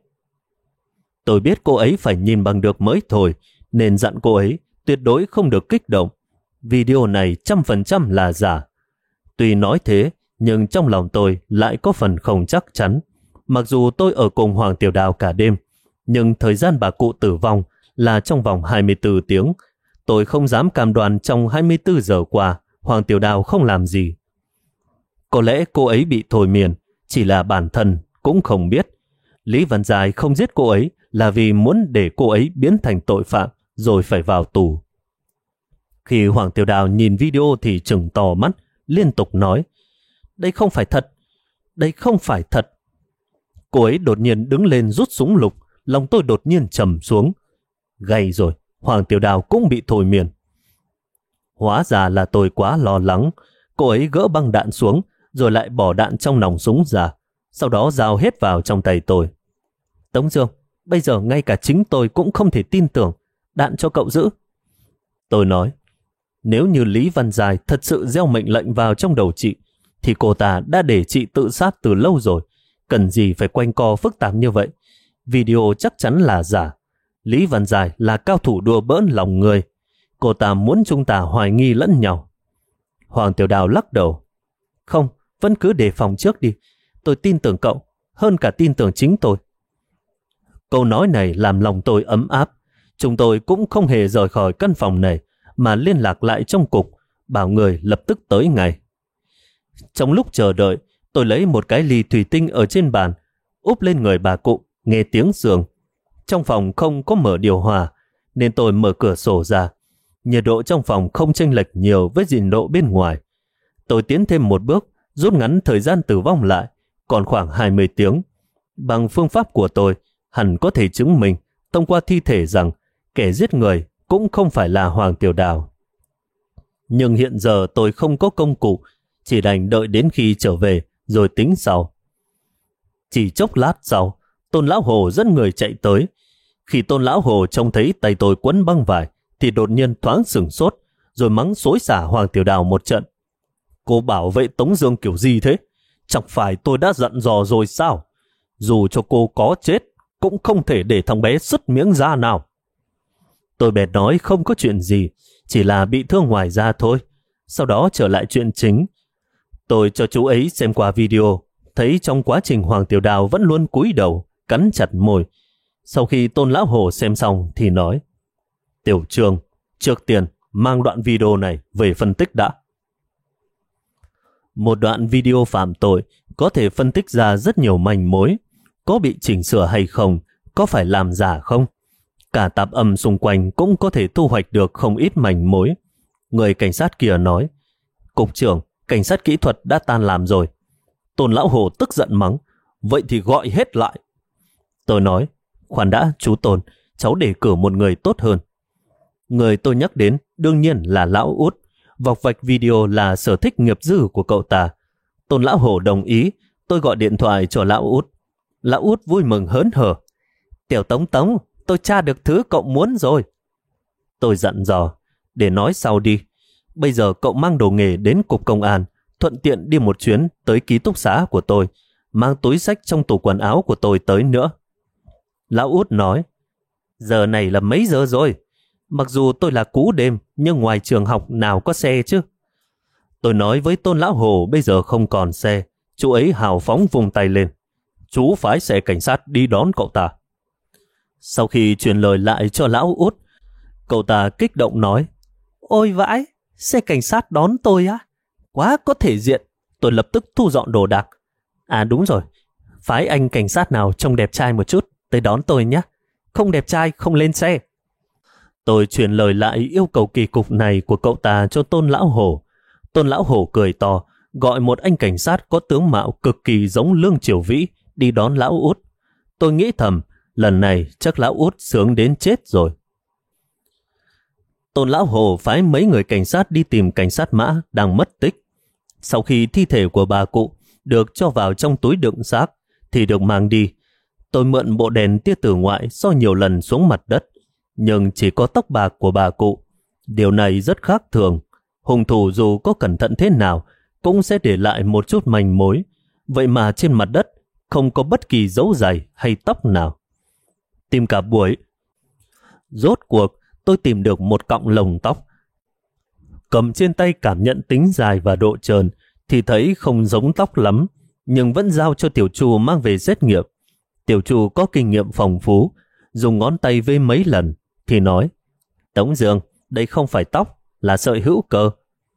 Tôi biết cô ấy phải nhìn bằng được mới thôi, nên dặn cô ấy tuyệt đối không được kích động. Video này 100% là giả. Tuy nói thế, nhưng trong lòng tôi lại có phần không chắc chắn. Mặc dù tôi ở cùng Hoàng Tiểu Đào cả đêm, nhưng thời gian bà cụ tử vong là trong vòng 24 tiếng. Tôi không dám cam đoan trong 24 giờ qua Hoàng Tiểu Đào không làm gì. Có lẽ cô ấy bị thôi miên, chỉ là bản thân cũng không biết. Lý Văn Giai không giết cô ấy là vì muốn để cô ấy biến thành tội phạm rồi phải vào tù. Khi Hoàng Tiểu Đào nhìn video thì trừng to mắt, liên tục nói: "Đây không phải thật, đây không phải thật." Cô ấy đột nhiên đứng lên rút súng lục, lòng tôi đột nhiên trầm xuống. Gay rồi, Hoàng Tiểu Đào cũng bị thôi miên. Hóa ra là tôi quá lo lắng. Cô ấy gỡ băng đạn xuống, rồi lại bỏ đạn trong nòng súng ra, sau đó giao hết vào trong tay tôi. "Tống Dương, bây giờ ngay cả chính tôi cũng không thể tin tưởng. Đạn cho cậu giữ." Tôi nói: "Nếu như Lý Văn Giai thật sự gieo mệnh lệnh vào trong đầu chị, thì cô ta đã để chị tự sát từ lâu rồi. Cần gì phải quanh co phức tạp như vậy? Video chắc chắn là giả. Lý Văn Giai là cao thủ đùa bỡn lòng người. Cô ta muốn chúng ta hoài nghi lẫn nhau." Hoàng Tiểu Đào lắc đầu: "Không, vẫn cứ đề phòng trước đi. Tôi tin tưởng cậu hơn cả tin tưởng chính tôi." Câu nói này làm lòng tôi ấm áp. Chúng tôi cũng không hề rời khỏi căn phòng này, mà liên lạc lại trong cục, bảo người lập tức tới ngay. Trong lúc chờ đợi, tôi lấy một cái ly thủy tinh ở trên bàn, úp lên người bà cụ, nghe tiếng sườn. Trong phòng không có mở điều hòa, nên tôi mở cửa sổ ra. Nhiệt độ trong phòng không chênh lệch nhiều với nhiệt độ bên ngoài. Tôi tiến thêm một bước, rút ngắn thời gian tử vong lại, còn khoảng 20 tiếng. Bằng phương pháp của tôi, hẳn có thể chứng minh thông qua thi thể rằng kẻ giết người cũng không phải là Hoàng Tiểu Đào. Nhưng hiện giờ tôi không có công cụ, chỉ đành đợi đến khi trở về rồi tính sau. Chỉ chốc lát sau, Tôn Lão Hồ dẫn người chạy tới. Khi Tôn Lão Hồ trông thấy tay tôi quấn băng vải thì đột nhiên thoáng sửng sốt, rồi mắng xối xả Hoàng Tiểu Đào một trận. "Cô bảo vệ Tống Dương kiểu gì thế? Chẳng phải tôi đã dặn dò rồi sao? Dù cho cô có chết, cũng không thể để thằng bé sứt miếng da nào." Tôi bèn nói không có chuyện gì, chỉ là bị thương ngoài da thôi. Sau đó trở lại chuyện chính. Tôi cho chú ấy xem qua video, thấy trong quá trình Hoàng Tiểu Đào vẫn luôn cúi đầu, cắn chặt môi. Sau khi Tôn Lão Hồ xem xong thì nói: "Tiểu Trương, trước tiên mang đoạn video này về phân tích đã." Một đoạn video phạm tội có thể phân tích ra rất nhiều manh mối. Có bị chỉnh sửa hay không? Có phải làm giả không? Cả tạp âm xung quanh cũng có thể thu hoạch được không ít manh mối. Người cảnh sát kia nói: "Cục trưởng, cảnh sát kỹ thuật đã tan làm rồi." Tôn Lão Hồ tức giận mắng: "Vậy thì gọi hết lại." Tôi nói: "Khoan đã, chú Tôn, cháu đề cử một người tốt hơn." Người tôi nhắc đến đương nhiên là Lão Út, vọc vạch video là sở thích nghiệp dư của cậu ta. Tôn lão hổ đồng ý, tôi gọi điện thoại cho lão út. Lão út vui mừng hớn hở. Tiểu Tống Tống, tôi tra được thứ cậu muốn rồi. Tôi dặn dò, để nói sau đi. Bây giờ cậu mang đồ nghề đến cục công an, thuận tiện đi một chuyến tới ký túc xá của tôi, mang túi xách trong tủ quần áo của tôi tới nữa. Lão út nói, giờ này là mấy giờ rồi? Mặc dù tôi là cú đêm, nhưng ngoài trường học nào có xe chứ? Tôi nói với Tôn lão hổ bây giờ không còn xe. Chú ấy hào phóng vùng tay lên. Chú phái xe cảnh sát đi đón cậu ta. Sau khi truyền lời lại cho lão út, cậu ta kích động nói, ôi vãi, xe cảnh sát đón tôi á? Quá có thể diện. Tôi lập tức thu dọn đồ đạc. À đúng rồi, phái anh cảnh sát nào trông đẹp trai một chút tới đón tôi nhé. Không đẹp trai không lên xe. Tôi truyền lời lại yêu cầu kỳ cục này của cậu ta cho Tôn lão hổ. Tôn lão hổ cười to, gọi một anh cảnh sát có tướng mạo cực kỳ giống Lương Triều Vĩ đi đón lão út. Tôi nghĩ thầm, lần này chắc lão út sướng đến chết rồi. Tôn lão hổ phái mấy người cảnh sát đi tìm cảnh sát Mã đang mất tích. Sau khi thi thể của bà cụ được cho vào trong túi đựng xác thì được mang đi. Tôi mượn bộ đèn tia tử ngoại soi nhiều lần xuống mặt đất, nhưng chỉ có tóc bạc của bà cụ. Điều này rất khác thường. Hung thủ dù có cẩn thận thế nào cũng sẽ để lại một chút manh mối. Vậy mà trên mặt đất không có bất kỳ dấu giày hay tóc nào. Tìm cả buổi, rốt cuộc tôi tìm được một cọng lồng tóc. Cầm trên tay cảm nhận tính dài và độ trơn thì thấy không giống tóc lắm, nhưng vẫn giao cho tiểu chu mang về xét nghiệm. Tiểu chu có kinh nghiệm phong phú, dùng ngón tay vê mấy lần thì nói, Tống Dương, đây không phải tóc, là sợi hữu cơ.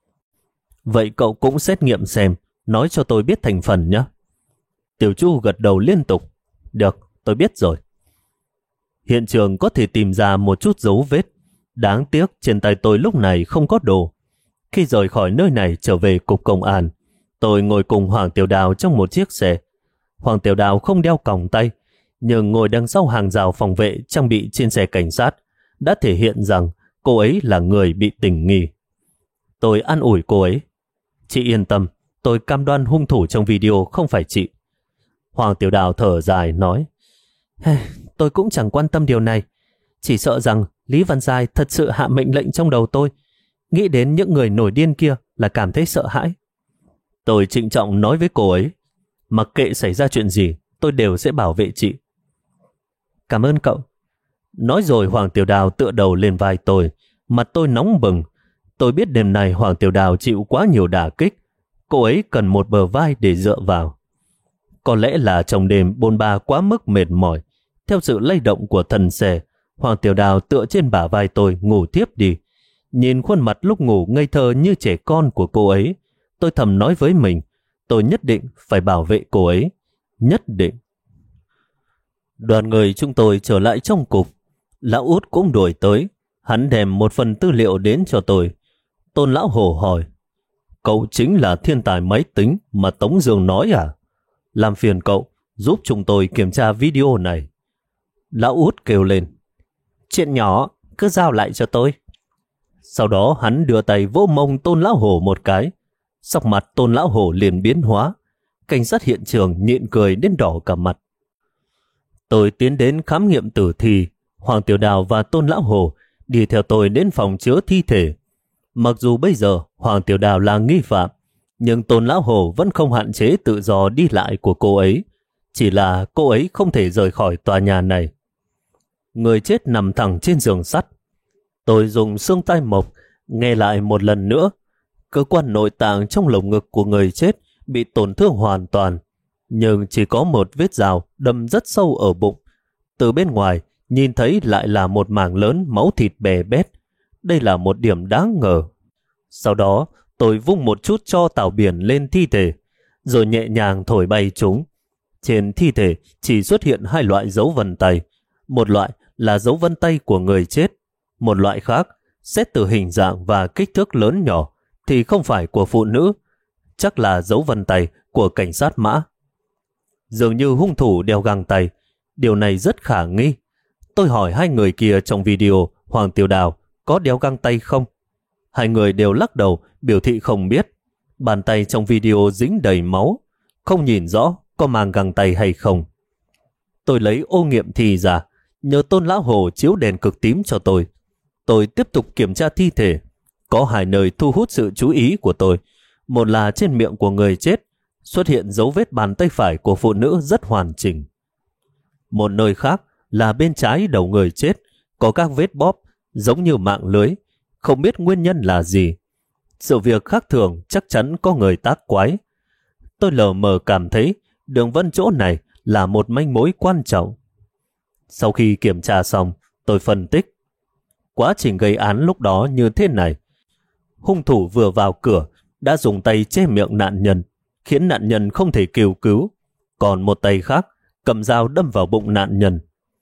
Vậy cậu cũng xét nghiệm xem, nói cho tôi biết thành phần nhé. Tiểu chu gật đầu liên tục. Được, tôi biết rồi. Hiện trường có thể tìm ra một chút dấu vết. Đáng tiếc trên tay tôi lúc này không có đồ. Khi rời khỏi nơi này trở về cục công an, tôi ngồi cùng Hoàng Tiểu Đào trong một chiếc xe. Hoàng Tiểu Đào không đeo còng tay, nhưng ngồi đằng sau hàng rào phòng vệ trang bị trên xe cảnh sát đã thể hiện rằng cô ấy là người bị tình nghi. Tôi an ủi cô ấy. Chị yên tâm, tôi cam đoan hung thủ trong video không phải chị. Hoàng Tiểu Đào thở dài nói, tôi cũng chẳng quan tâm điều này. Chỉ sợ rằng Lý Văn Giai thật sự hạ mệnh lệnh trong đầu tôi. Nghĩ đến những người nổi điên kia là cảm thấy sợ hãi. Tôi trịnh trọng nói với cô ấy, mặc kệ xảy ra chuyện gì, tôi đều sẽ bảo vệ chị. Cảm ơn cậu. Nói rồi Hoàng Tiểu Đào tựa đầu lên vai tôi, mặt tôi nóng bừng. Tôi biết đêm này Hoàng Tiểu Đào chịu quá nhiều đả kích. Cô ấy cần một bờ vai để dựa vào. Có lẽ là trong đêm bôn ba quá mức mệt mỏi. Theo sự lay động của thân xe, Hoàng Tiểu Đào tựa trên bả vai tôi ngủ tiếp đi. Nhìn khuôn mặt lúc ngủ ngây thơ như trẻ con của cô ấy, tôi thầm nói với mình, tôi nhất định phải bảo vệ cô ấy. Nhất định. Đoàn người chúng tôi trở lại trong cục. Lão út cũng đuổi tới. Hắn đem một phần tư liệu đến cho tôi. Tôn lão hổ hỏi, cậu chính là thiên tài máy tính mà Tống Dương nói à? Làm phiền cậu giúp chúng tôi kiểm tra video này. Lão út kêu lên, chuyện nhỏ, cứ giao lại cho tôi. Sau đó hắn đưa tay vỗ mông Tôn lão hổ một cái. Sắc mặt Tôn lão hổ liền biến hóa. Cảnh sát hiện trường nhịn cười đến đỏ cả mặt. Tôi tiến đến khám nghiệm tử thi. Hoàng Tiểu Đào và Tôn lão hổ đi theo tôi đến phòng chứa thi thể. Mặc dù bây giờ Hoàng Tiểu Đào là nghi phạm, nhưng Tôn lão hổ vẫn không hạn chế tự do đi lại của cô ấy. Chỉ là cô ấy không thể rời khỏi tòa nhà này. Người chết nằm thẳng trên giường sắt. Tôi dùng xương tai mộc nghe lại một lần nữa. Cơ quan nội tạng trong lồng ngực của người chết bị tổn thương hoàn toàn, nhưng chỉ có một vết rào đâm rất sâu ở bụng. Từ bên ngoài nhìn thấy lại là một mảng lớn máu thịt bè bét. Đây là một điểm đáng ngờ. Sau đó tôi vung một chút tro tảo biển lên thi thể, rồi nhẹ nhàng thổi bay chúng. Trên thi thể chỉ xuất hiện hai loại dấu vân tay. Một loại là dấu vân tay của người chết. Một loại khác, xét từ hình dạng và kích thước lớn nhỏ, thì không phải của phụ nữ. Chắc là dấu vân tay của cảnh sát Mã. Dường như hung thủ đeo găng tay. Điều này rất khả nghi. Tôi hỏi hai người kia trong video Hoàng Tiểu Đào có đeo găng tay không? Hai người đều lắc đầu, biểu thị không biết. Bàn tay trong video dính đầy máu, không nhìn rõ có mang găng tay hay không. Tôi lấy ô nghiệm thi ra, nhờ Tôn lão hồ chiếu đèn cực tím cho tôi. Tôi tiếp tục kiểm tra thi thể. Có hai nơi thu hút sự chú ý của tôi. Một là trên miệng của người chết, xuất hiện dấu vết bàn tay phải của phụ nữ rất hoàn chỉnh. Một nơi khác là bên trái đầu người chết, có các vết bóp giống như mạng lưới, không biết nguyên nhân là gì. Sự việc khác thường chắc chắn có người tác quái. Tôi lờ mờ cảm thấy đường vân chỗ này là một manh mối quan trọng. Sau khi kiểm tra xong, tôi phân tích. Quá trình gây án lúc đó như thế này. Hung thủ vừa vào cửa đã dùng tay che miệng nạn nhân, khiến nạn nhân không thể kêu cứu. Còn một tay khác cầm dao đâm vào bụng nạn nhân.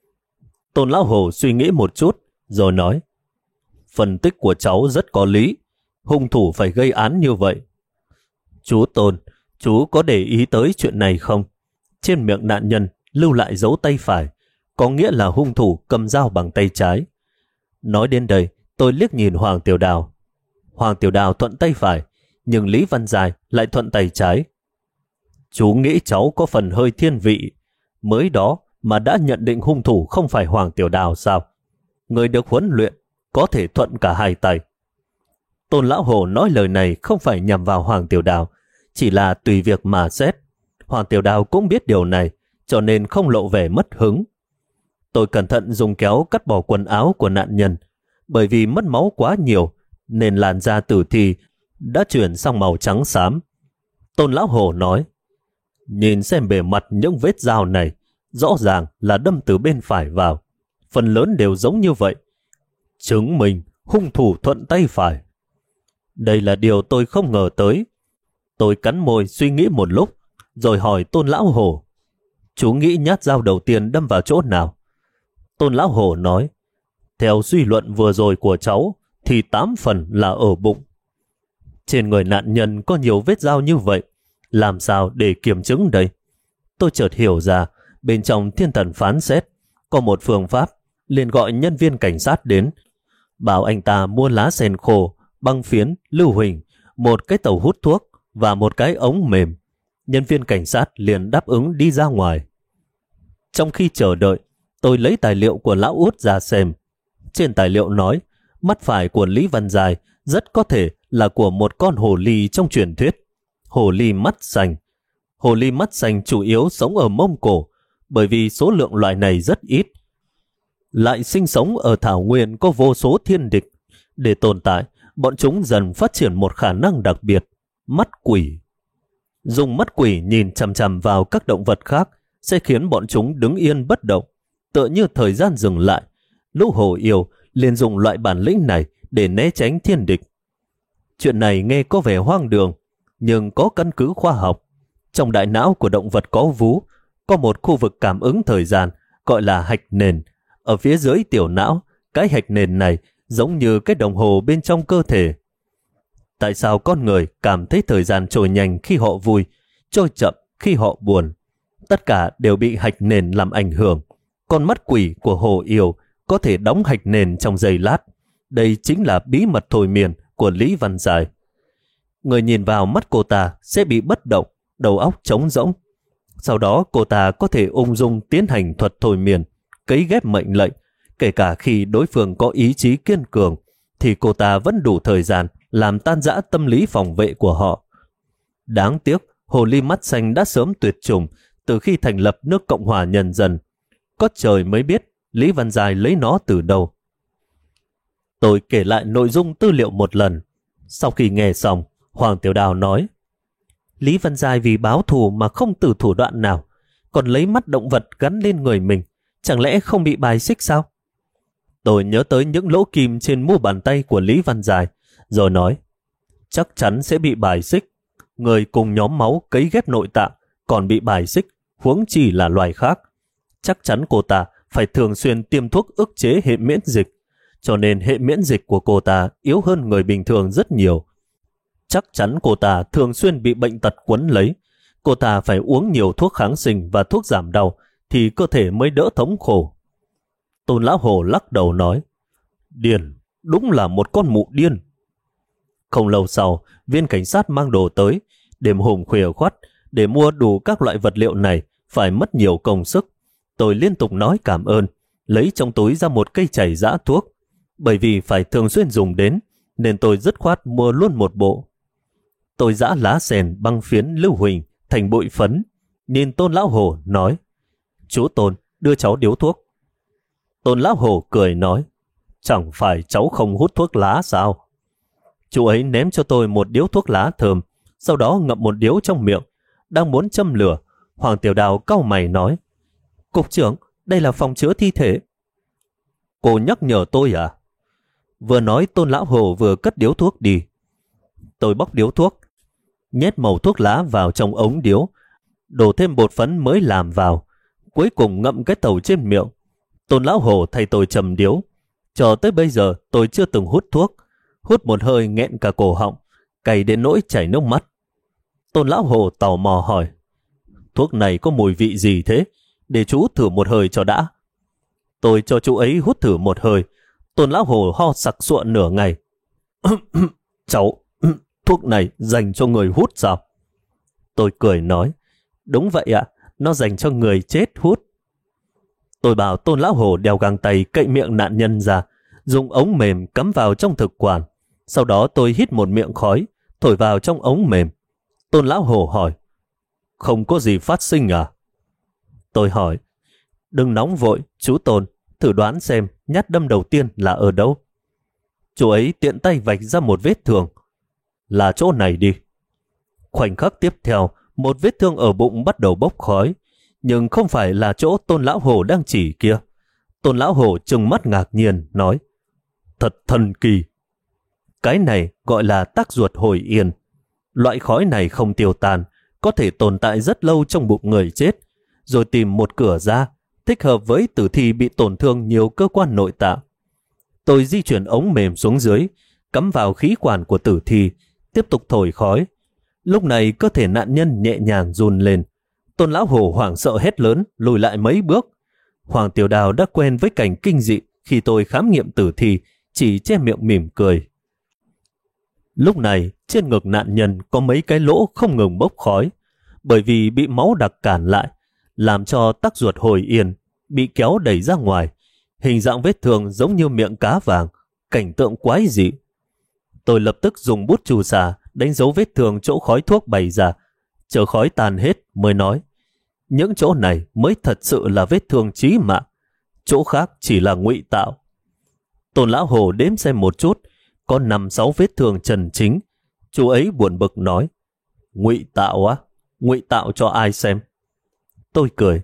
Tôn lão hồ suy nghĩ một chút, rồi nói, phân tích của cháu rất có lý. Hung thủ phải gây án như vậy. Chú Tôn, chú có để ý tới chuyện này không? Trên miệng nạn nhân lưu lại dấu tay phải, có nghĩa là hung thủ cầm dao bằng tay trái. Nói đến đây, tôi liếc nhìn Hoàng Tiểu Đào. Hoàng Tiểu Đào thuận tay phải, nhưng Lý Văn Dài lại thuận tay trái. Chú nghĩ cháu có phần hơi thiên vị. Mới đó mà đã nhận định hung thủ không phải Hoàng Tiểu Đào sao? Người được huấn luyện có thể thuận cả hai tay. Tôn lão hồ nói lời này không phải nhằm vào Hoàng Tiểu Đào, chỉ là tùy việc mà xét. Hoàng Tiểu Đào cũng biết điều này, cho nên không lộ vẻ mất hứng. Tôi cẩn thận dùng kéo cắt bỏ quần áo của nạn nhân, bởi vì mất máu quá nhiều nên làn da tử thi đã chuyển sang màu trắng xám. Tôn lão hồ nói, nhìn xem bề mặt những vết dao này, rõ ràng là đâm từ bên phải vào. Phần lớn đều giống như vậy. Chứng minh hung thủ thuận tay phải. Đây là điều tôi không ngờ tới. Tôi cắn môi suy nghĩ một lúc, rồi hỏi Tôn lão hồ, chú nghĩ nhát dao đầu tiên đâm vào chỗ nào? Tôn lão hồ nói, theo suy luận vừa rồi của cháu thì 8 phần là ở bụng. Trên người nạn nhân có nhiều vết dao như vậy, làm sao để kiểm chứng đây? Tôi chợt hiểu ra, bên trong thiên thần phán xét có một phương pháp, liền gọi nhân viên cảnh sát đến, bảo anh ta mua lá sen khô, băng phiến, lưu huỳnh, một cái tàu hút thuốc và một cái ống mềm. Nhân viên cảnh sát liền đáp ứng đi ra ngoài. Trong khi chờ đợi, tôi lấy tài liệu của lão Út ra xem. Trên tài liệu nói, mắt phải của Lý Văn Dài rất có thể là của một con hồ ly trong truyền thuyết. Hồ ly mắt xanh. Hồ ly mắt xanh chủ yếu sống ở Mông Cổ, bởi vì số lượng loại này rất ít. Lại sinh sống ở thảo nguyên có vô số thiên địch. Để tồn tại, bọn chúng dần phát triển một khả năng đặc biệt, mắt quỷ. Dùng mắt quỷ nhìn chằm chằm vào các động vật khác sẽ khiến bọn chúng đứng yên bất động, tựa như thời gian dừng lại. Lũ hồ yêu liền dùng loại bản lĩnh này để né tránh thiên địch. Chuyện này nghe có vẻ hoang đường, nhưng có căn cứ khoa học. Trong đại não của động vật có vú, có một khu vực cảm ứng thời gian gọi là hạch nền. Ở phía dưới tiểu não, cái hạch nền này giống như cái đồng hồ bên trong cơ thể. Tại sao con người cảm thấy thời gian trôi nhanh khi họ vui, trôi chậm khi họ buồn? Tất cả đều bị hạch nền làm ảnh hưởng. Con mắt quỷ của hồ yêu có thể đóng hạch nền trong giây lát. Đây chính là bí mật thôi miên của Lý Văn Dài. Người nhìn vào mắt cô ta sẽ bị bất động, đầu óc trống rỗng. Sau đó cô ta có thể ung dung tiến hành thuật thôi miên, cấy ghép mệnh lệnh. Kể cả khi đối phương có ý chí kiên cường, thì cô ta vẫn đủ thời gian làm tan rã tâm lý phòng vệ của họ. Đáng tiếc, hồ ly mắt xanh đã sớm tuyệt chủng từ khi thành lập nước Cộng hòa Nhân dân. Có trời mới biết Lý Văn Dài lấy nó từ đâu. Tôi kể lại nội dung tư liệu một lần. Sau khi nghe xong, Hoàng Tiểu Đào nói, Lý Văn Dài vì báo thù mà không từ thủ đoạn nào, còn lấy mắt động vật gắn lên người mình, chẳng lẽ không bị bài xích sao? Tôi nhớ tới những lỗ kim trên mu bàn tay của Lý Văn Dài, rồi nói, chắc chắn sẽ bị bài xích. Người cùng nhóm máu cấy ghép nội tạng còn bị bài xích, huống chi là loài khác. Chắc chắn cô ta phải thường xuyên tiêm thuốc ức chế hệ miễn dịch, cho nên hệ miễn dịch của cô ta yếu hơn người bình thường rất nhiều. Chắc chắn cô ta thường xuyên bị bệnh tật quấn lấy. Cô ta phải uống nhiều thuốc kháng sinh và thuốc giảm đau thì cơ thể mới đỡ thống khổ. Tôn lão hồ lắc đầu nói, điên, đúng là một con mụ điên. Không lâu sau, viên cảnh sát mang đồ tới. Đêm hôm khuya khoắt, để mua đủ các loại vật liệu này phải mất nhiều công sức. Tôi liên tục nói cảm ơn, lấy trong túi ra một cây chảy giã thuốc. Bởi vì phải thường xuyên dùng đến, nên tôi dứt khoát mua luôn một bộ. Tôi giã lá sèn băng phiến lưu huỳnh thành bụi phấn, nhìn Tôn lão hổ nói: "Chú Tôn, đưa cháu điếu thuốc." Tôn lão hổ cười nói: "Chẳng phải cháu không hút thuốc lá sao?" Chú ấy ném cho tôi một điếu thuốc lá thơm, sau đó ngậm một điếu trong miệng. Đang muốn châm lửa, Hoàng Tiểu Đào cau mày nói: "Cục trưởng, đây là phòng chứa thi thể." "Cô nhắc nhở tôi à?" Vừa nói Tôn lão hổ vừa cất điếu thuốc đi. Tôi bóc điếu thuốc, nhét mẩu thuốc lá vào trong ống điếu, đổ thêm bột phấn mới làm vào, cuối cùng ngậm cái tàu trên miệng. Tôn lão hổ thay tôi châm điếu. Cho tới bây giờ tôi chưa từng hút thuốc, hút một hơi nghẹn cả cổ họng, cay đến nỗi chảy nước mắt. Tôn lão hổ tò mò hỏi: "Thuốc này có mùi vị gì thế? Để chú thử một hơi cho đã." Tôi cho chú ấy hút thử một hơi. Tôn lão hổ ho sặc sụa nửa ngày. "Cháu, thuốc này dành cho người hút sao?" Tôi cười nói: "Đúng vậy ạ, nó dành cho người chết hút." Tôi bảo Tôn lão hổ đeo găng tay cậy miệng nạn nhân ra, dùng ống mềm cắm vào trong thực quản. Sau đó tôi hít một miệng khói, thổi vào trong ống mềm. Tôn lão hổ hỏi: "Không có gì phát sinh à?" Tôi hỏi: "Đừng nóng vội, chú Tôn, thử đoán xem nhát đâm đầu tiên là ở đâu." Chú ấy tiện tay vạch ra một vết thương: "Là chỗ này đi." Khoảnh khắc tiếp theo, một vết thương ở bụng bắt đầu bốc khói, nhưng không phải là chỗ Tôn lão hổ đang chỉ kia. Tôn lão hổ trừng mắt ngạc nhiên nói: "Thật thần kỳ. Cái này gọi là tắc ruột hồi yên. Loại khói này không tiêu tan, có thể tồn tại rất lâu trong bụng người chết, rồi tìm một cửa ra, thích hợp với tử thi bị tổn thương nhiều cơ quan nội tạng." Tôi di chuyển ống mềm xuống dưới, cắm vào khí quản của tử thi, tiếp tục thổi khói. Lúc này cơ thể nạn nhân nhẹ nhàng run lên. Tôn lão hổ hoảng sợ hét lớn, lùi lại mấy bước. Hoàng Tiểu Đào đã quen với cảnh kinh dị khi tôi khám nghiệm tử thi, chỉ che miệng mỉm cười. Lúc này, trên ngực nạn nhân có mấy cái lỗ không ngừng bốc khói, bởi vì bị máu đặc cản lại, làm cho tắc ruột hồi yên, bị kéo đẩy ra ngoài. Hình dạng vết thương giống như miệng cá vàng, cảnh tượng quái dị. Tôi lập tức dùng bút chù xà đánh dấu vết thương chỗ khói thuốc bày ra, chờ khói tàn hết mới nói: "Những chỗ này mới thật sự là vết thương chí mạng, chỗ khác chỉ là ngụy tạo." Tôn lão hổ đếm xem một chút, có 5-6 vết thương trần chính. Chú ấy buồn bực nói: "Ngụy tạo á? Ngụy tạo cho ai xem?" Tôi cười: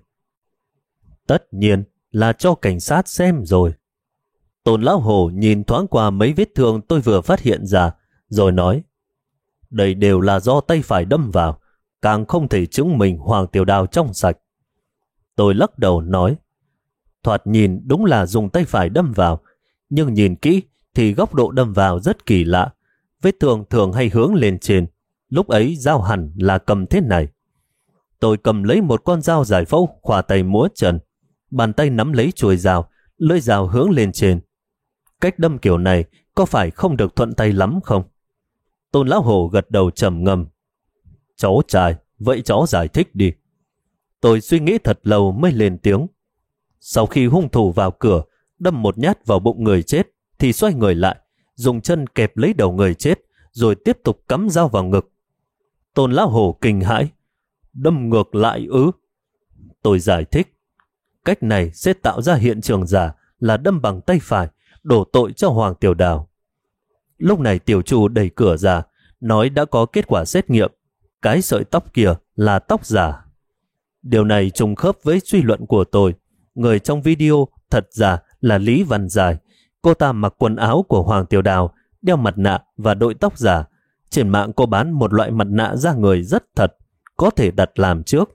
"Tất nhiên là cho cảnh sát xem rồi." Tôn lão hổ nhìn thoáng qua mấy vết thương tôi vừa phát hiện ra, rồi nói: "Đây đều là do tay phải đâm vào, càng không thể chứng minh Hoàng Tiểu Đào trong sạch." Tôi lắc đầu nói: "Thoạt nhìn đúng là dùng tay phải đâm vào, nhưng nhìn kỹ thì góc độ đâm vào rất kỳ lạ. Vết thương thường hay hướng lên trên, lúc ấy dao hẳn là cầm thế này." Tôi cầm lấy một con dao giải phẫu, khỏa tay múa chân, bàn tay nắm lấy chuôi dao, lưỡi dao hướng lên trên. Cách đâm kiểu này có phải không được thuận tay lắm không? Tôn lão hổ gật đầu trầm ngâm: "Cháu trai, vậy cháu giải thích đi." Tôi suy nghĩ thật lâu mới lên tiếng: "Sau khi hung thủ vào cửa, đâm một nhát vào bụng người chết, thì xoay người lại, dùng chân kẹp lấy đầu người chết, rồi tiếp tục cắm dao vào ngực." Tôn lão hổ kinh hãi: "Đâm ngược lại ư?" Tôi giải thích: "Cách này sẽ tạo ra hiện trường giả là đâm bằng tay phải, đổ tội cho Hoàng Tiểu Đào." Lúc này tiểu chủ đẩy cửa ra, nói đã có kết quả xét nghiệm, cái sợi tóc kia là tóc giả. Điều này trùng khớp với suy luận của tôi. Người trong video thật giả là Lý Văn Dài. Cô ta mặc quần áo của Hoàng Tiểu Đào, đeo mặt nạ và đội tóc giả. Trên mạng cô bán một loại mặt nạ da người rất thật, có thể đặt làm trước.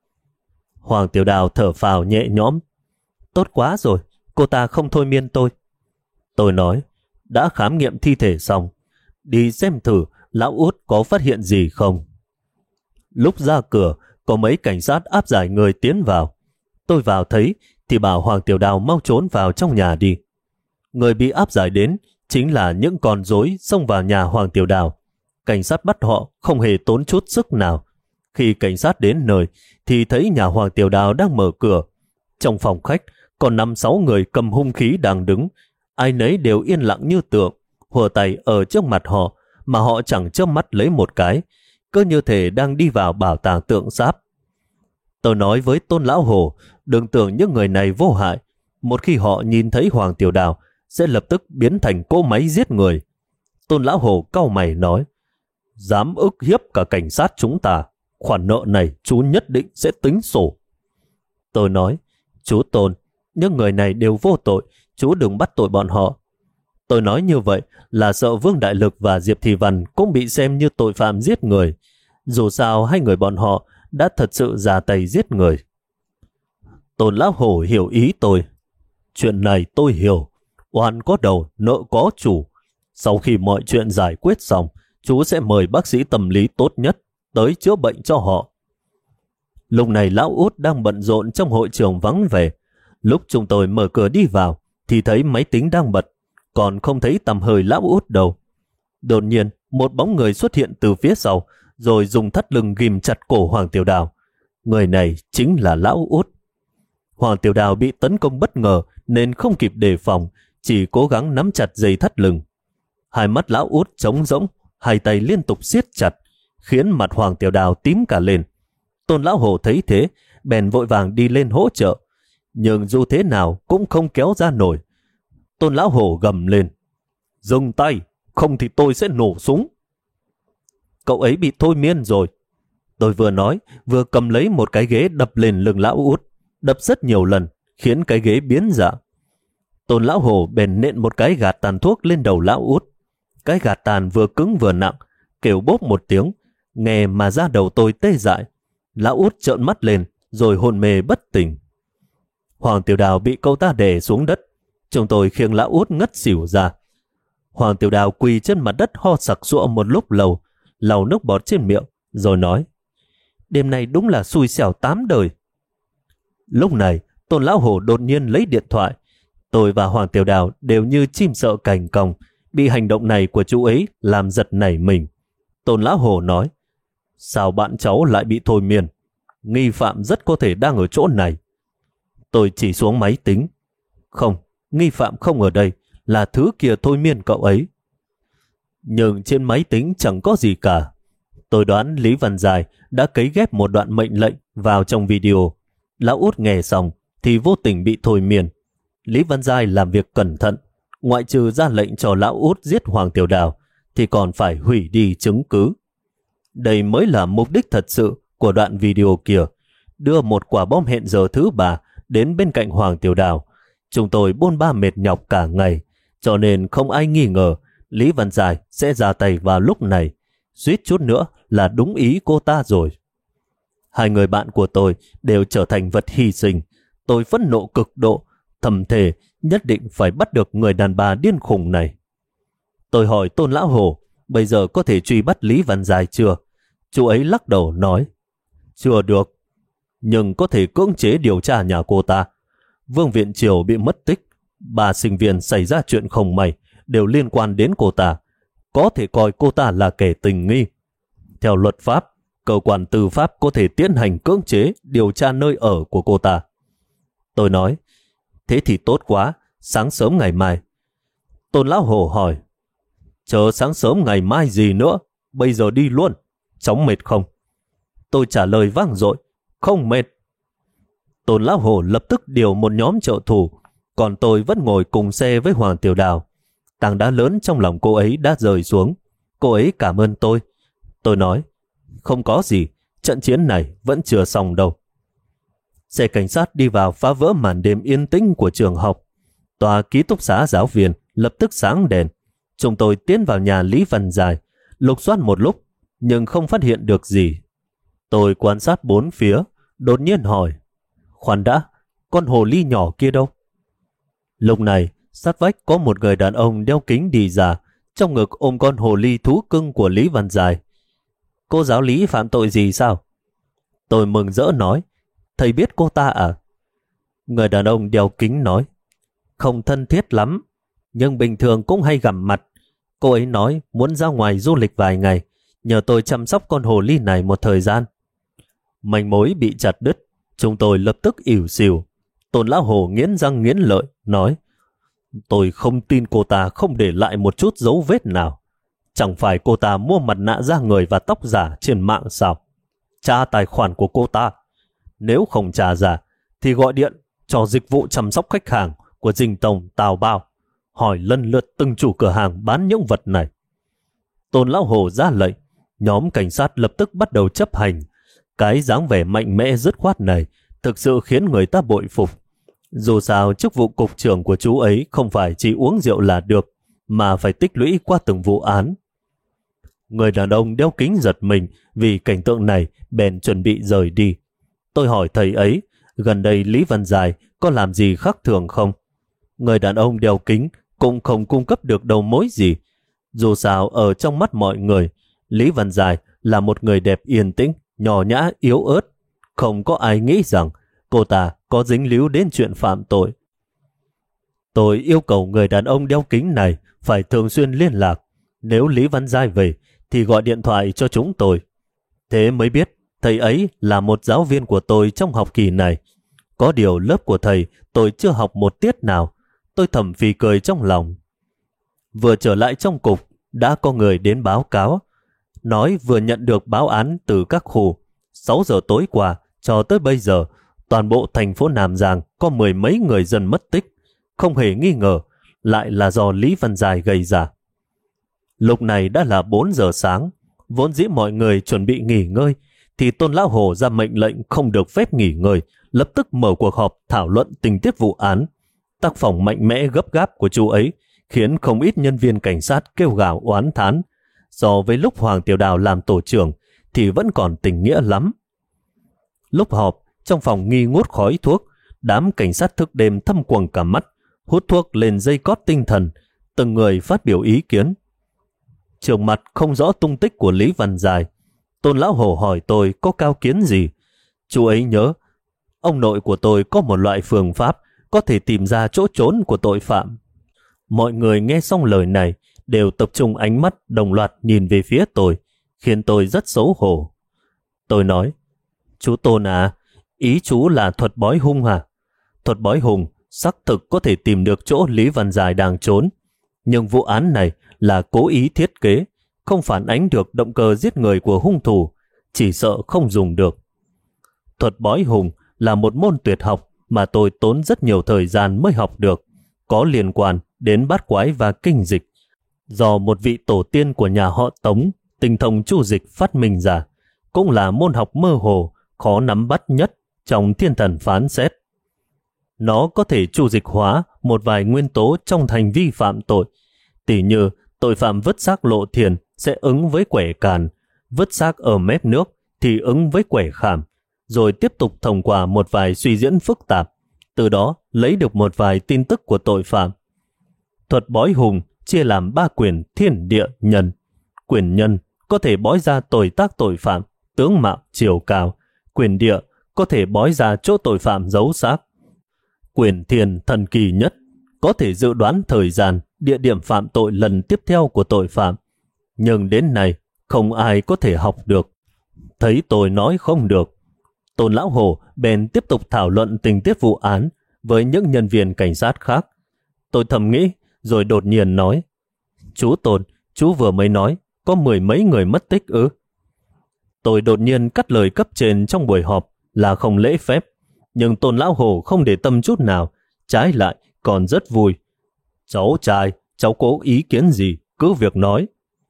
Hoàng Tiểu Đào thở phào nhẹ nhõm: "Tốt quá rồi, cô ta không thôi miên tôi." Tôi nói: "Đã khám nghiệm thi thể xong, đi xem thử lão út có phát hiện gì không." Lúc ra cửa, có mấy cảnh sát áp giải người tiến vào. Tôi vào thấy thì bảo Hoàng Tiểu Đào mau trốn vào trong nhà đi. Người bị áp giải đến chính là những con rối xông vào nhà Hoàng Tiểu Đào. Cảnh sát bắt họ không hề tốn chút sức nào. Khi cảnh sát đến nơi thì thấy nhà Hoàng Tiểu Đào đang mở cửa. Trong phòng khách còn 5-6 người cầm hung khí đang đứng. Ai nấy đều yên lặng như tượng, hùa tay ở trước mặt họ mà họ chẳng chớp mắt lấy một cái, cứ như thể đang đi vào bảo tàng tượng sáp. Tôi nói với Tôn Lão Hổ, đừng tưởng những người này vô hại. Một khi họ nhìn thấy Hoàng Tiểu Đào sẽ lập tức biến thành cỗ máy giết người. Tôn Lão Hổ cau mày nói, dám ức hiếp cả cảnh sát chúng ta, khoản nợ này chú nhất định sẽ tính sổ. Tôi nói, chú Tôn, những người này đều vô tội, chú đừng bắt tội bọn họ. Tôi nói như vậy là sợ Vương Đại Lực và Diệp Thị Văn cũng bị xem như tội phạm giết người. Dù sao hai người bọn họ đã thật sự ra tay giết người. Tôn Lão Hổ hiểu ý tôi. Chuyện này tôi hiểu. Oan có đầu, nợ có chủ. Sau khi mọi chuyện giải quyết xong, chú sẽ mời bác sĩ tâm lý tốt nhất tới chữa bệnh cho họ. Lúc này Lão Út đang bận rộn trong hội trường vắng vẻ. Lúc chúng tôi mở cửa đi vào thì thấy máy tính đang bật, còn không thấy tầm hơi Lão Út đâu. Đột nhiên, một bóng người xuất hiện từ phía sau, rồi dùng thắt lưng ghim chặt cổ Hoàng Tiểu Đào. Người này chính là Lão Út. Hoàng Tiểu Đào bị tấn công bất ngờ nên không kịp đề phòng, chỉ cố gắng nắm chặt dây thắt lưng. Hai mắt Lão Út trống rỗng, hai tay liên tục siết chặt, khiến mặt Hoàng Tiểu Đào tím cả lên. Tôn Lão Hổ thấy thế, bèn vội vàng đi lên hỗ trợ, nhưng dù thế nào cũng không kéo ra nổi. Tôn Lão Hổ gầm lên, dừng tay, không thì tôi sẽ nổ súng. Cậu ấy bị thôi miên rồi. Tôi vừa nói, vừa cầm lấy một cái ghế đập lên lưng Lão Út, đập rất nhiều lần, khiến cái ghế biến dạng. Tôn Lão Hổ bèn nện một cái gạt tàn thuốc lên đầu Lão Út. Cái gạt tàn vừa cứng vừa nặng, kêu bốp một tiếng, nghe mà da đầu tôi tê dại. Lão Út trợn mắt lên, rồi hôn mê bất tỉnh. Hoàng Tiểu Đào bị cậu ta đè xuống đất. Chúng tôi khiêng Lão Út ngất xỉu ra. Hoàng Tiểu Đào quỳ trên mặt đất ho sặc sụa một lúc lâu, lau nước bọt trên miệng, rồi nói, đêm nay đúng là xui xẻo 8 đời. Lúc này, Tôn Lão Hổ đột nhiên lấy điện thoại. Tôi và Hoàng Tiểu Đào đều như chim sợ cành cong, bị hành động này của chú ấy làm giật nảy mình. Tôn Lão Hổ nói, sao bạn cháu lại bị thôi miên? Nghi phạm rất có thể đang ở chỗ này. Tôi chỉ xuống máy tính. Không, nghi phạm không ở đây, là thứ kia thôi miên cậu ấy. Nhưng trên máy tính chẳng có gì cả. Tôi đoán Lý Văn Dài đã cấy ghép một đoạn mệnh lệnh vào trong video. Lão Út nghe xong thì vô tình bị thôi miên. Lý Văn Dài làm việc cẩn thận, ngoại trừ ra lệnh cho Lão Út giết Hoàng Tiểu Đào thì còn phải hủy đi chứng cứ. Đây mới là mục đích thật sự của đoạn video kia, đưa một quả bom hẹn giờ thứ 3 đến bên cạnh Hoàng Tiểu Đào. Chúng tôi bôn ba mệt nhọc cả ngày, cho nên không ai nghi ngờ Lý Văn Dài sẽ ra tay vào lúc này. Suýt chút nữa là đúng ý cô ta rồi. Hai người bạn của tôi đều trở thành vật hy sinh. Tôi phẫn nộ cực độ, thầm thề nhất định phải bắt được người đàn bà điên khùng này. Tôi hỏi Tôn Lão Hổ, bây giờ có thể truy bắt Lý Văn Dài chưa? Chú ấy lắc đầu nói, chưa được, nhưng có thể cưỡng chế điều tra nhà cô ta. Vương Viện Triều bị mất tích, 3 sinh viên xảy ra chuyện không may đều liên quan đến cô ta, có thể coi cô ta là kẻ tình nghi. Theo luật pháp, cơ quan tư pháp có thể tiến hành cưỡng chế điều tra nơi ở của cô ta. Tôi nói, thế thì tốt quá, sáng sớm ngày mai. Tôn Lão Hổ hỏi, chờ sáng sớm ngày mai gì nữa, bây giờ đi luôn, cháu mệt không? Tôi trả lời vang dội, không mệt. Tôn Lão Hổ lập tức điều một nhóm trợ thủ, còn tôi vẫn ngồi cùng xe với Hoàng Tiểu Đào. Tảng đá lớn trong lòng cô ấy đã rơi xuống. Cô ấy cảm ơn tôi. Tôi nói, không có gì, trận chiến này vẫn chưa xong đâu. Xe cảnh sát đi vào phá vỡ màn đêm yên tĩnh của trường học. Tòa ký túc xá giáo viên lập tức sáng đèn. Chúng tôi tiến vào nhà Lý Văn Dài, lục soát một lúc, nhưng không phát hiện được gì. Tôi quan sát bốn phía, đột nhiên hỏi, khoan đã, con hồ ly nhỏ kia đâu? Lúc này, sát vách có một người đàn ông đeo kính đi ra, trong ngực ôm con hồ ly thú cưng của Lý Văn Dài. Cô giáo Lý phạm tội gì sao? Tôi mừng rỡ nói, thầy biết cô ta à? Người đàn ông đeo kính nói, không thân thiết lắm, nhưng bình thường cũng hay gặp mặt. Cô ấy nói muốn ra ngoài du lịch vài ngày, nhờ tôi chăm sóc con hồ ly này một thời gian. Manh mối bị chặt đứt, chúng tôi lập tức ỉu xìu. Tôn lão hồ nghiến răng nghiến lợi, nói: tôi không tin cô ta không để lại một chút dấu vết nào. Chẳng phải cô ta mua mặt nạ da người và tóc giả trên mạng sao? Tra tài khoản của cô ta. Nếu không tra ra, thì gọi điện cho dịch vụ chăm sóc khách hàng của Dinh Tông Tào Bao, hỏi lần lượt từng chủ cửa hàng bán những vật này. Tôn lão hồ ra lệnh, nhóm cảnh sát lập tức bắt đầu chấp hành. Cái dáng vẻ mạnh mẽ dứt khoát này thực sự khiến người ta bội phục. Dù sao chức vụ cục trưởng của chú ấy không phải chỉ uống rượu là được, mà phải tích lũy qua từng vụ án. Người đàn ông đeo kính giật mình vì cảnh tượng này, bèn chuẩn bị rời đi. Tôi hỏi thầy ấy, gần đây Lý Văn Dài có làm gì khác thường không? Người đàn ông đeo kính cũng không cung cấp được đầu mối gì. Dù sao ở trong mắt mọi người, Lý Văn Dài là một người đẹp yên tĩnh, nhỏ nhã, yếu ớt. Không có ai nghĩ rằng cô ta có dính líu đến chuyện phạm tội. Tôi yêu cầu người đàn ông đeo kính này phải thường xuyên liên lạc. Nếu Lý Văn Giai về thì gọi điện thoại cho chúng tôi. Thế mới biết thầy ấy là một giáo viên của tôi trong học kỳ này. Có điều lớp của thầy tôi chưa học một tiết nào. Tôi thầm phì cười trong lòng. Vừa trở lại trong cục, đã có người đến báo cáo. Nói vừa nhận được báo án từ các khu. 6 giờ tối qua cho tới bây giờ, toàn bộ thành phố Nam Giang có 10 mấy người dân mất tích. Không hề nghi ngờ, lại là do Lý Văn Dài gây ra. Lúc này đã là 4 giờ sáng, vốn dĩ mọi người chuẩn bị nghỉ ngơi, thì Tôn Lão Hồ ra mệnh lệnh không được phép nghỉ ngơi, lập tức mở cuộc họp thảo luận tình tiết vụ án. Tác phong mạnh mẽ gấp gáp của chú ấy khiến không ít nhân viên cảnh sát kêu gào oán thán. So với lúc Hoàng Tiểu Đào làm tổ trưởng thì vẫn còn tình nghĩa lắm. Lúc họp, trong phòng nghi ngút khói thuốc, đám cảnh sát thức đêm thâm quầng cả mắt, hút thuốc lên dây cót tinh thần, từng người phát biểu ý kiến. Trường mặt không rõ tung tích của Lý Văn Dài. Tôn Lão Hồ hỏi tôi có cao kiến gì. Chú ấy nhớ, ông nội của tôi có một loại phương pháp có thể tìm ra chỗ trốn của tội phạm. Mọi người nghe xong lời này đều tập trung ánh mắt đồng loạt nhìn về phía tôi, khiến tôi rất xấu hổ. Tôi nói: chú Tôn à, ý chú là thuật bói hung hả? Thuật bói hung xác thực có thể tìm được chỗ Lý Văn Dài đang trốn, nhưng vụ án này là cố ý thiết kế, không phản ánh được động cơ giết người của hung thủ, chỉ sợ không dùng được. Thuật bói hung là một môn tuyệt học mà tôi tốn rất nhiều thời gian mới học được, có liên quan đến bát quái và kinh dịch, do một vị tổ tiên của nhà họ Tống, tinh thông chu dịch phát minh ra, cũng là môn học mơ hồ, khó nắm bắt nhất trong thiên thần phán xét. Nó có thể chu dịch hóa một vài nguyên tố trong hành vi phạm tội, tỉ như tội phạm vứt xác lộ thiền sẽ ứng với quẻ càn, vứt xác ở mép nước thì ứng với quẻ khảm, rồi tiếp tục thông qua một vài suy diễn phức tạp, từ đó lấy được một vài tin tức của tội phạm. Thuật bói hung chia làm 3 quyền thiên địa nhân. Quyền nhân có thể bói ra tuổi tác tội phạm, tướng mạo, chiều cao. Quyền địa có thể bói ra chỗ tội phạm giấu xác. Quyền thiên thần kỳ nhất, có thể dự đoán thời gian, địa điểm phạm tội lần tiếp theo của tội phạm. Nhưng đến nay, không ai có thể học được. Thấy tôi nói không được, Tôn Lão Hồ bèn tiếp tục thảo luận tình tiết vụ án với những nhân viên cảnh sát khác. Tôi thầm nghĩ, rồi đột nhiên nói: chú Tôn, chú vừa mới nói có 10 mấy người mất tích ư? Tôi đột nhiên cắt lời cấp trên trong buổi họp là không lễ phép, nhưng Tôn Lão Hồ không để tâm chút nào, trái lại còn rất vui. Cháu trai, cháu có ý kiến gì, cứ việc nói.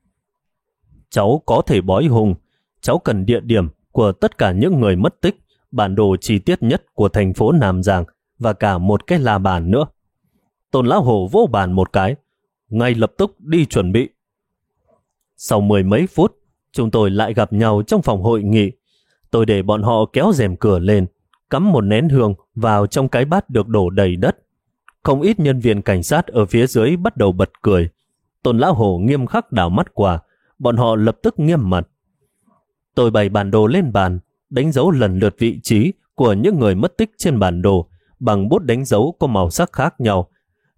Cháu có thể bói hung, cháu cần địa điểm của tất cả những người mất tích, bản đồ chi tiết nhất của thành phố Nam Giang và cả một cái la bàn nữa. Tôn Lão Hồ vỗ bàn một cái, ngay lập tức đi chuẩn bị. Sau 10 mấy phút, chúng tôi lại gặp nhau trong phòng hội nghị. Tôi để bọn họ kéo rèm cửa lên, cắm một nén hương vào trong cái bát được đổ đầy đất. Không ít nhân viên cảnh sát ở phía dưới bắt đầu bật cười. Tôn Lão Hồ nghiêm khắc đảo mắt qua, bọn họ lập tức nghiêm mặt. Tôi bày bản đồ lên bàn, đánh dấu lần lượt vị trí của những người mất tích trên bản đồ bằng bút đánh dấu có màu sắc khác nhau.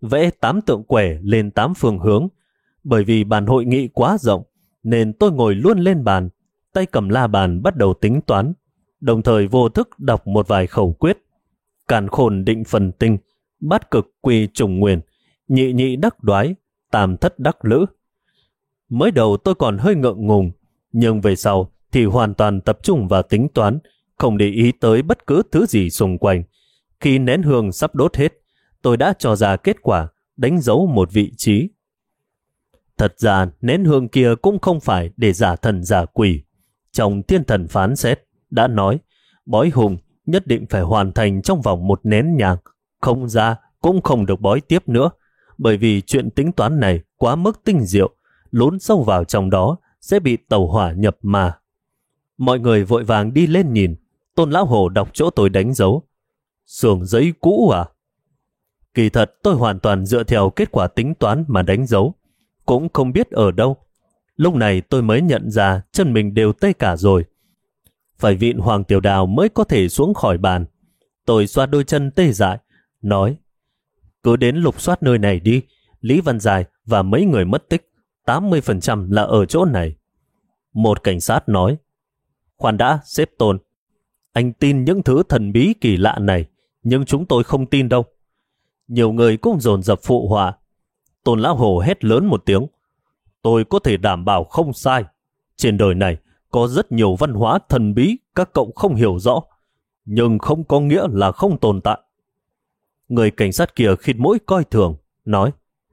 vẽ 8 tượng quẻ lên 8 phương hướng. Bởi vì bàn hội nghị quá rộng, nên tôi ngồi luôn lên bàn, tay cầm la bàn bắt đầu tính toán, đồng thời vô thức đọc một vài khẩu quyết. Càn khôn định phần tinh, bát cực quy trùng nguyên, nhị nhị đắc đoái, tam thất đắc lữ. Mới đầu tôi còn hơi ngượng ngùng, nhưng về sau thì hoàn toàn tập trung vào tính toán, không để ý tới bất cứ thứ gì xung quanh. Khi nén hương sắp đốt hết, tôi đã cho ra kết quả, đánh dấu một vị trí. Thật ra nén hương kia cũng không phải để giả thần giả quỷ. Trong thiên thần phán xét đã nói, bói hùng nhất định phải hoàn thành trong vòng 1 nén nhang, không ra cũng không được bói tiếp nữa, bởi vì chuyện tính toán này quá mức tinh diệu, lún sâu vào trong đó sẽ bị tẩu hỏa nhập ma. Mọi người vội vàng đi lên nhìn, Tôn lão hổ đọc chỗ tôi đánh dấu. Xưởng giấy cũ à? Kỳ thật tôi hoàn toàn dựa theo kết quả tính toán mà đánh dấu, cũng không biết ở đâu. Lúc này tôi mới nhận ra chân mình đều tê cả rồi. Phải vịn Hoàng Tiểu Đào mới có thể xuống khỏi bàn. Tôi xoa đôi chân tê dại, nói, cứ đến lục soát nơi này đi, Lý Văn Dài và mấy người mất tích, 80% là ở chỗ này. Một cảnh sát nói, khoan đã, sếp Tôn. Anh tin những thứ thần bí kỳ lạ này, nhưng chúng tôi không tin đâu. Nhiều người cũng dồn dập phụ họa. Tôn lão hổ hét lớn một tiếng, tôi có thể đảm bảo không sai. Trên đời này có rất nhiều văn hóa thần bí các cậu không hiểu rõ, nhưng không có nghĩa là không tồn tại. Người cảnh sát kia khịt mũi coi thường, nói,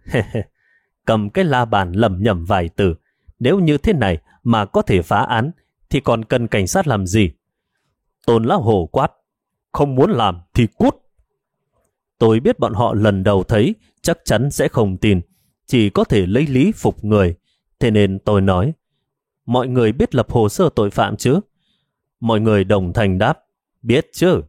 cầm cái la bàn lẩm nhẩm vài từ, nếu như thế này mà có thể phá án, thì còn cần cảnh sát làm gì? Tôn lão hổ quát, không muốn làm thì cút. Tôi biết bọn họ lần đầu thấy chắc chắn sẽ không tin, chỉ có thể lấy lý phục người. Thế nên tôi nói, mọi người biết lập hồ sơ tội phạm chứ? Mọi người đồng thanh đáp, biết chứ.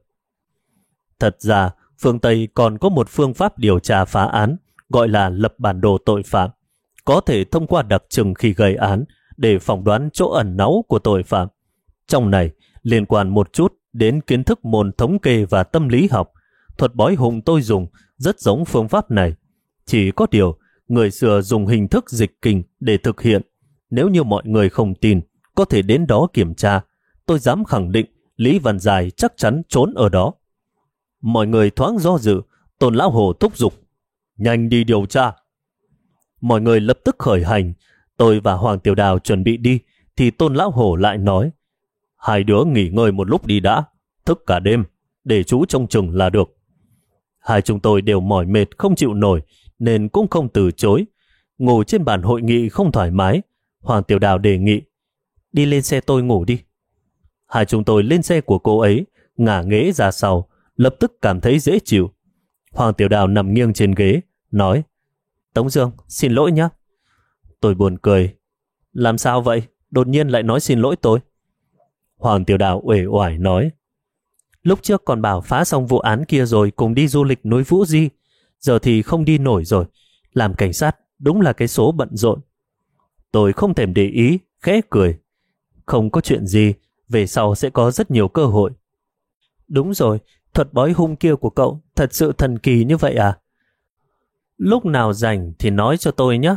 Thật ra, phương Tây còn có một phương pháp điều tra phá án, gọi là lập bản đồ tội phạm. Có thể thông qua đặc trưng khi gây án để phỏng đoán chỗ ẩn náu của tội phạm. Trong này, liên quan một chút đến kiến thức môn thống kê và tâm lý học. Thuật bói hùng tôi dùng rất giống phương pháp này. Chỉ có điều, người xưa dùng hình thức dịch kinh để thực hiện. Nếu như mọi người không tin, có thể đến đó kiểm tra. Tôi dám khẳng định Lý Văn Dài chắc chắn trốn ở đó. Mọi người thoáng do dự, Tôn lão hổ thúc giục, nhanh đi điều tra. Mọi người lập tức khởi hành. Tôi và Hoàng Tiểu Đào chuẩn bị đi, thì Tôn lão hổ lại nói, hai đứa nghỉ ngơi một lúc đi đã, thức cả đêm, để chú trông chừng là được. Hai chúng tôi đều mỏi mệt không chịu nổi, nên cũng không từ chối. Ngủ trên bàn hội nghị không thoải mái, Hoàng Tiểu Đào đề nghị, đi lên xe tôi ngủ đi. Hai chúng tôi lên xe của cô ấy, ngả nghễ ra sau, lập tức cảm thấy dễ chịu. Hoàng Tiểu Đào nằm nghiêng trên ghế, nói, Tống Dương, xin lỗi nhé. Tôi buồn cười, làm sao vậy? Đột nhiên lại nói xin lỗi tôi. Hoàng Tiểu Đào uể oải nói, lúc trước còn bảo phá xong vụ án kia rồi cùng đi du lịch núi Vũ Di, giờ thì không đi nổi rồi. Làm cảnh sát đúng là cái số bận rộn. Tôi không thèm để ý, khẽ cười. Không có chuyện gì, về sau sẽ có rất nhiều cơ hội. Đúng rồi, thuật bói hung kia của cậu thật sự thần kỳ như vậy à? Lúc nào rảnh thì nói cho tôi nhé.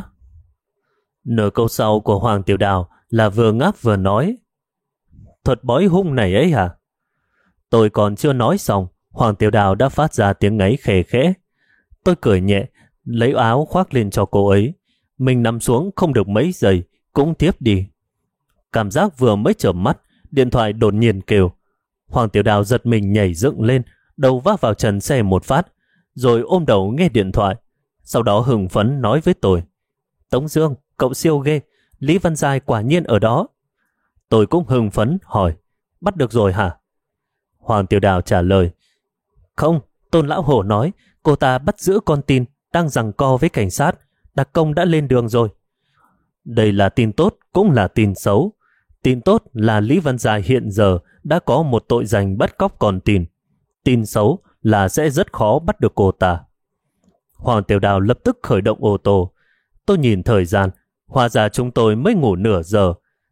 Nửa câu sau của Hoàng Tiểu Đào là vừa ngáp vừa nói, thuật bói hung này ấy hả? Tôi còn chưa nói xong, Hoàng Tiểu Đào đã phát ra tiếng ngáy khè khẽ. Tôi cười nhẹ, lấy áo khoác lên cho cô ấy. Mình nằm xuống không được mấy giây, cũng tiếp đi. Cảm giác vừa mới chợp mắt, điện thoại đột nhiên kêu. Hoàng Tiểu Đào giật mình nhảy dựng lên, đầu vác vào trần xe một phát, rồi ôm đầu nghe điện thoại. Sau đó hưng phấn nói với tôi, Tống Dương, cậu siêu ghê, Lý Văn Dài quả nhiên ở đó. Tôi cũng hưng phấn hỏi, bắt được rồi hả? Hoàng Tiểu Đào trả lời, không, Tôn lão hổ nói cô ta bắt giữ con tin đang giằng co với cảnh sát, đặc công đã lên đường rồi. Đây là tin tốt cũng là tin xấu. Tin tốt là Lý Văn Dài hiện giờ đã có một tội danh bắt cóc con tin. Tin xấu là sẽ rất khó bắt được cô ta. Hoàng Tiểu Đào lập tức khởi động ô tô. Tôi nhìn thời gian, hóa ra chúng tôi mới ngủ nửa giờ.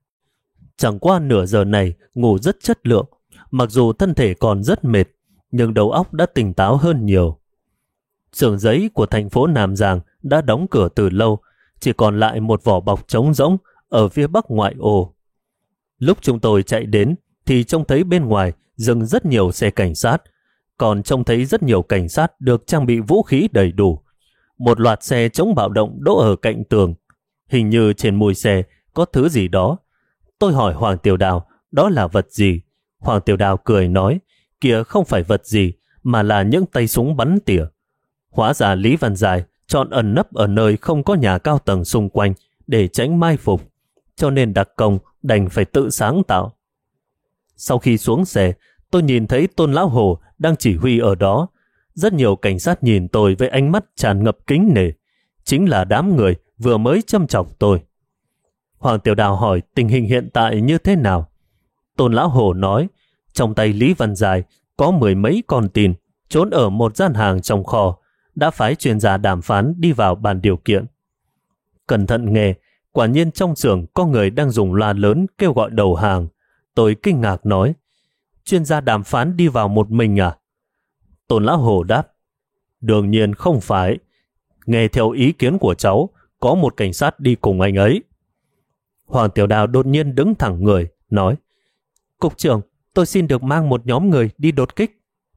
Chẳng qua nửa giờ này ngủ rất chất lượng, mặc dù thân thể còn rất mệt, nhưng đầu óc đã tỉnh táo hơn nhiều. Xưởng giấy của thành phố Nam Giang đã đóng cửa từ lâu, chỉ còn lại một vỏ bọc trống rỗng ở phía bắc ngoại ô. Lúc chúng tôi chạy đến thì trông thấy bên ngoài dừng rất nhiều xe cảnh sát, còn trông thấy rất nhiều cảnh sát được trang bị vũ khí đầy đủ. Một loạt xe chống bạo động đỗ ở cạnh tường. Hình như trên mui xe có thứ gì đó. Tôi hỏi Hoàng Tiểu Đào đó là vật gì. Hoàng Tiểu Đào cười nói, kia không phải vật gì mà là những tay súng bắn tỉa. Hóa ra Lý Văn Dài chọn ẩn nấp ở nơi không có nhà cao tầng xung quanh để tránh mai phục, cho nên đặc công đành phải tự sáng tạo. Sau khi xuống xe, tôi nhìn thấy Tôn Lão Hồ đang chỉ huy ở đó. Rất nhiều cảnh sát nhìn tôi với ánh mắt tràn ngập kính nể. Chính là đám người vừa mới châm chọc tôi. Hoàng Tiểu Đào hỏi tình hình hiện tại như thế nào. Tôn Lão Hồ nói, trong tay Lý Văn Dài có 10 mấy con tin trốn ở một gian hàng trong kho, đã phái chuyên gia đàm phán đi vào bàn điều kiện. Cẩn thận nghe, quả nhiên trong xưởng có người đang dùng loa lớn kêu gọi đầu hàng. Tôi kinh ngạc nói, chuyên gia đàm phán đi vào một mình à? Tôn Lão Hồ đáp, đương nhiên không phải. Nghe theo ý kiến của cháu, có một cảnh sát đi cùng anh ấy. Hoàng Tiểu Đào đột nhiên đứng thẳng người, nói, Cục trưởng, tôi xin được mang một nhóm người đi đột kích.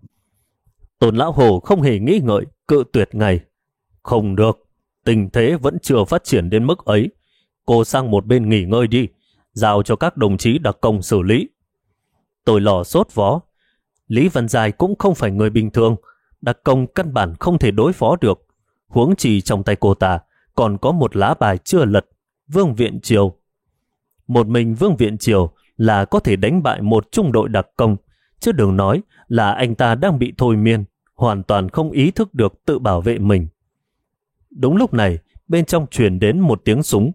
Tôn Lão Hồ không hề nghĩ ngợi, cự tuyệt ngay. Không được, tình thế vẫn chưa phát triển đến mức ấy. Cô sang một bên nghỉ ngơi đi, giao cho các đồng chí đặc công xử lý. Tôi lò sốt vó. Lý Văn Dài cũng không phải người bình thường, đặc công căn bản không thể đối phó được. Huống chi trong tay cô ta còn có một lá bài chưa lật, Vương Viện Triều. Một mình Vương Viện Triều là có thể đánh bại một trung đội đặc công, chứ đừng nói là anh ta đang bị thôi miên, hoàn toàn không ý thức được tự bảo vệ mình. Đúng lúc này, bên trong truyền đến một tiếng súng.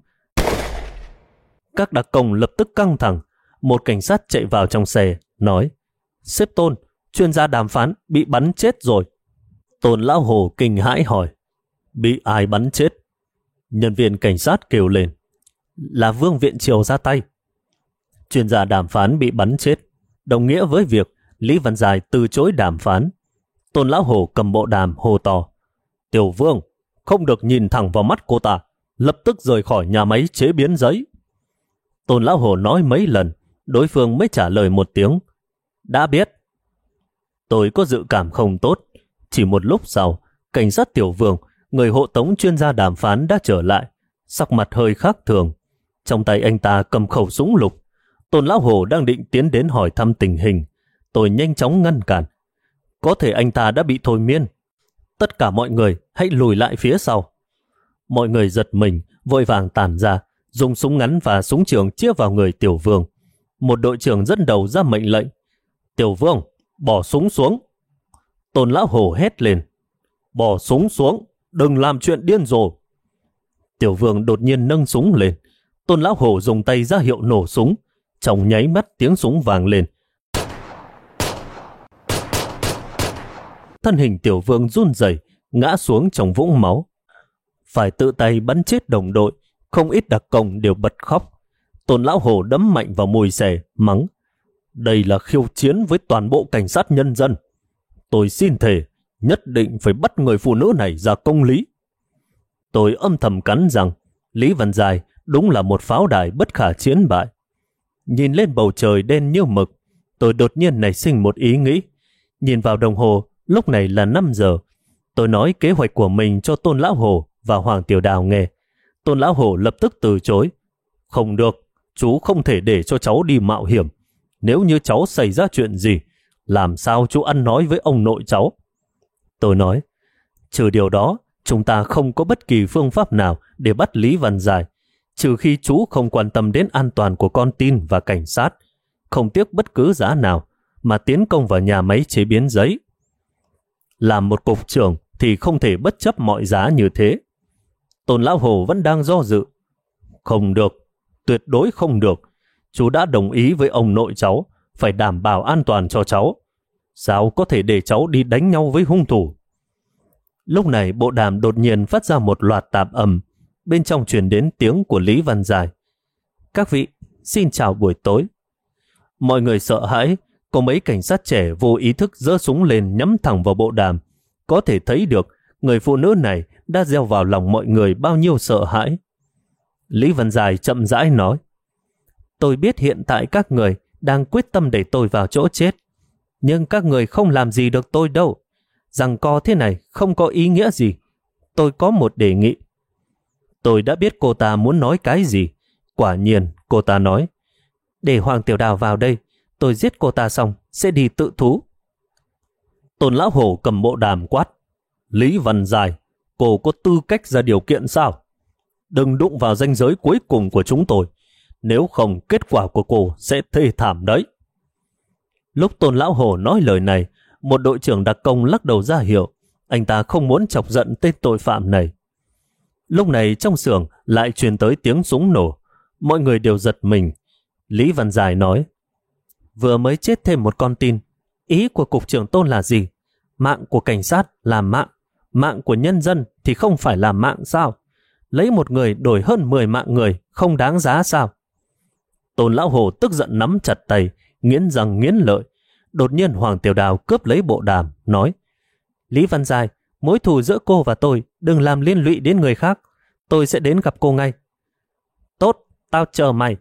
Các đặc công lập tức căng thẳng. Một cảnh sát chạy vào trong xe, nói, sếp Tôn, chuyên gia đàm phán bị bắn chết rồi. Tôn Lão Hồ kinh hãi hỏi, bị ai bắn chết? Nhân viên cảnh sát kêu lên, là Vương Viện Triều ra tay. Chuyên gia đàm phán bị bắn chết, đồng nghĩa với việc Lý Văn Dài từ chối đàm phán. Tôn Lão Hồ cầm bộ đàm hô to, Tiểu Vương, không được nhìn thẳng vào mắt cô ta, lập tức rời khỏi nhà máy chế biến giấy. Tôn Lão Hồ nói mấy lần, đối phương mới trả lời một tiếng, đã biết. Tôi có dự cảm không tốt. Chỉ một lúc sau, cảnh sát Tiểu Vương, người hộ tống chuyên gia đàm phán đã trở lại, sắc mặt hơi khác thường. Trong tay anh ta cầm khẩu súng lục. Tôn Lão Hồ đang định tiến đến hỏi thăm tình hình. Tôi nhanh chóng ngăn cản. Có thể anh ta đã bị thôi miên. Tất cả mọi người hãy lùi lại phía sau. Mọi người giật mình, vội vàng tản ra, dùng súng ngắn và súng trường chĩa vào người Tiểu Vương. Một đội trưởng dẫn đầu ra mệnh lệnh, Tiểu Vương, bỏ súng xuống. Tôn Lão Hồ hét lên, bỏ súng xuống, đừng làm chuyện điên rồ. Tiểu Vương đột nhiên nâng súng lên. Tôn Lão Hồ dùng tay ra hiệu nổ súng. Trong nháy mắt tiếng súng vang lên. Thân hình Tiểu Vương run rẩy, ngã xuống trong vũng máu. Phải tự tay bắn chết đồng đội, không ít đặc công đều bật khóc. Tôn Lão Hồ đấm mạnh vào mùi xe, mắng, đây là khiêu chiến với toàn bộ cảnh sát nhân dân. Tôi xin thề, nhất định phải bắt người phụ nữ này ra công lý. Tôi âm thầm cắn rằng Lý Văn Dài đúng là một pháo đài bất khả chiến bại. Nhìn lên bầu trời đen như mực, tôi đột nhiên nảy sinh một ý nghĩ. Nhìn vào đồng hồ, lúc này là 5 giờ. Tôi nói kế hoạch của mình cho Tôn Lão Hồ và Hoàng Tiểu Đào nghe. Tôn Lão Hồ lập tức từ chối. Không được, chú không thể để cho cháu đi mạo hiểm. Nếu như cháu xảy ra chuyện gì, làm sao chú ăn nói với ông nội cháu? Tôi nói, trừ điều đó, chúng ta không có bất kỳ phương pháp nào để bắt Lý Văn Dài, trừ khi chú không quan tâm đến an toàn của con tin và cảnh sát, không tiếc bất cứ giá nào mà tiến công vào nhà máy chế biến giấy. Làm một cục trưởng thì không thể bất chấp mọi giá như thế. Tôn Lão Hồ vẫn đang do dự. Không được, tuyệt đối không được. Chú đã đồng ý với ông nội cháu, phải đảm bảo an toàn cho cháu. Sao có thể để cháu đi đánh nhau với hung thủ? Lúc này bộ đàm đột nhiên phát ra một loạt tạp âm. Bên trong truyền đến tiếng của Lý Văn Dài. Các vị, xin chào buổi tối. Mọi người sợ hãi, có mấy cảnh sát trẻ vô ý thức giơ súng lên nhắm thẳng vào bộ đàm. Có thể thấy được người phụ nữ này đã gieo vào lòng mọi người bao nhiêu sợ hãi. Lý Văn Dài chậm rãi nói, tôi biết hiện tại các người đang quyết tâm đẩy tôi vào chỗ chết, nhưng các người không làm gì được tôi đâu. Giằng co thế này không có ý nghĩa gì. Tôi có một đề nghị. Tôi đã biết cô ta muốn nói cái gì. Quả nhiên, cô ta nói, để Hoàng Tiểu Đào vào đây, tôi giết cô ta xong sẽ đi tự thú. Tôn Lão Hổ cầm bộ đàm quát, Lý Văn Dài, cô có tư cách ra điều kiện sao? Đừng đụng vào ranh giới cuối cùng của chúng tôi, nếu không kết quả của cô sẽ thê thảm đấy. Lúc Tôn Lão Hổ nói lời này, một đội trưởng đặc công lắc đầu ra hiệu, anh ta không muốn chọc giận tên tội phạm này. Lúc này trong xưởng lại truyền tới tiếng súng nổ, mọi người đều giật mình. Lý Văn Dài nói, vừa mới chết thêm một con tin. Ý của cục trưởng Tôn là gì? Mạng của cảnh sát là mạng, mạng của nhân dân thì không phải là mạng sao? Lấy một người đổi hơn 10 mạng người không đáng giá sao? Tôn Lão Hổ tức giận nắm chặt tay, nghiến răng nghiến lợi. Đột nhiên Hoàng Tiểu Đào cướp lấy bộ đàm, nói, Lý Văn Dài, mối thù giữa cô và tôi đừng làm liên lụy đến người khác. Tôi sẽ đến gặp cô ngay. Tốt, tao chờ mày.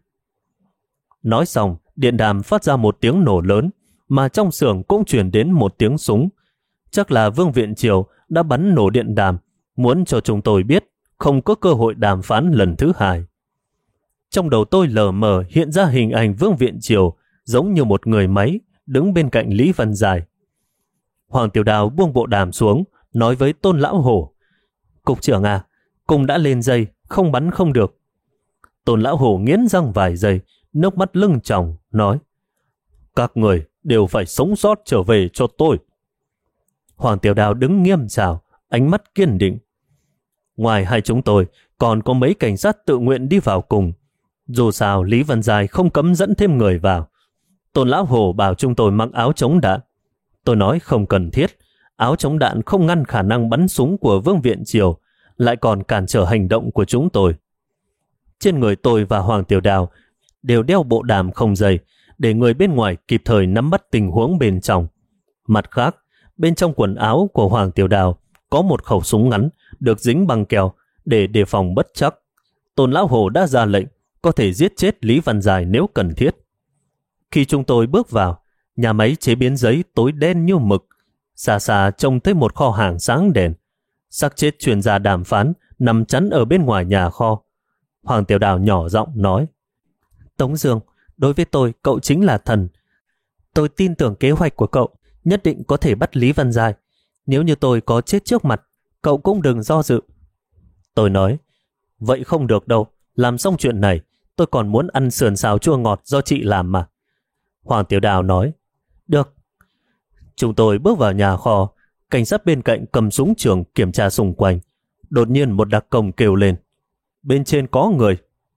Nói xong, điện đàm phát ra một tiếng nổ lớn, mà trong xưởng cũng truyền đến một tiếng súng. Chắc là Vương Viện Triều đã bắn nổ điện đàm, muốn cho chúng tôi biết không có cơ hội đàm phán lần thứ hai. Trong đầu tôi lờ mờ hiện ra hình ảnh Vương Viện Triều giống như một người máy đứng bên cạnh Lý Văn Dài. Hoàng Tiểu Đào buông bộ đàm xuống, nói với Tôn Lão Hổ, cục trưởng à, cung đã lên dây, không bắn không được. Tôn Lão Hổ nghiến răng vài giây, nước mắt lưng tròng, nói, các người đều phải sống sót trở về cho tôi. Hoàng Tiểu Đào đứng nghiêm chào, ánh mắt kiên định. Ngoài hai chúng tôi, còn có mấy cảnh sát tự nguyện đi vào cùng. Dù sao Lý Văn Dài không cấm dẫn thêm người vào. Tôn Lão Hổ bảo chúng tôi mặc áo chống đạn. Tôi nói không cần thiết. Áo chống đạn không ngăn khả năng bắn súng của Vương Viện Triều, lại còn cản trở hành động của chúng tôi. Trên người tôi và Hoàng Tiểu Đào đều đeo bộ đàm không dây, để người bên ngoài kịp thời nắm bắt tình huống bên trong. Mặt khác, bên trong quần áo của Hoàng Tiểu Đào có một khẩu súng ngắn được dính băng keo để đề phòng bất trắc. Tôn Lão Hổ đã ra lệnh có thể giết chết Lý Văn Dài nếu cần thiết. Khi chúng tôi bước vào, nhà máy chế biến giấy tối đen như mực. Xa xa trông thấy một kho hàng sáng đèn. Xác chết chuyên gia đàm phán nằm chắn ở bên ngoài nhà kho. Hoàng Tiểu Đào nhỏ giọng nói, Tống Dương, đối với tôi cậu chính là thần. Tôi tin tưởng kế hoạch của cậu, nhất định có thể bắt Lý Văn Dài. Nếu như tôi có chết trước mặt, cậu cũng đừng do dự. Tôi nói, vậy không được đâu, làm xong chuyện này, tôi còn muốn ăn sườn xào chua ngọt do chị làm mà. Hoàng Tiểu Đào nói, được. Chúng tôi bước vào nhà kho, cảnh sát bên cạnh cầm súng trường kiểm tra xung quanh. Đột nhiên một đặc công kêu lên, bên trên có người.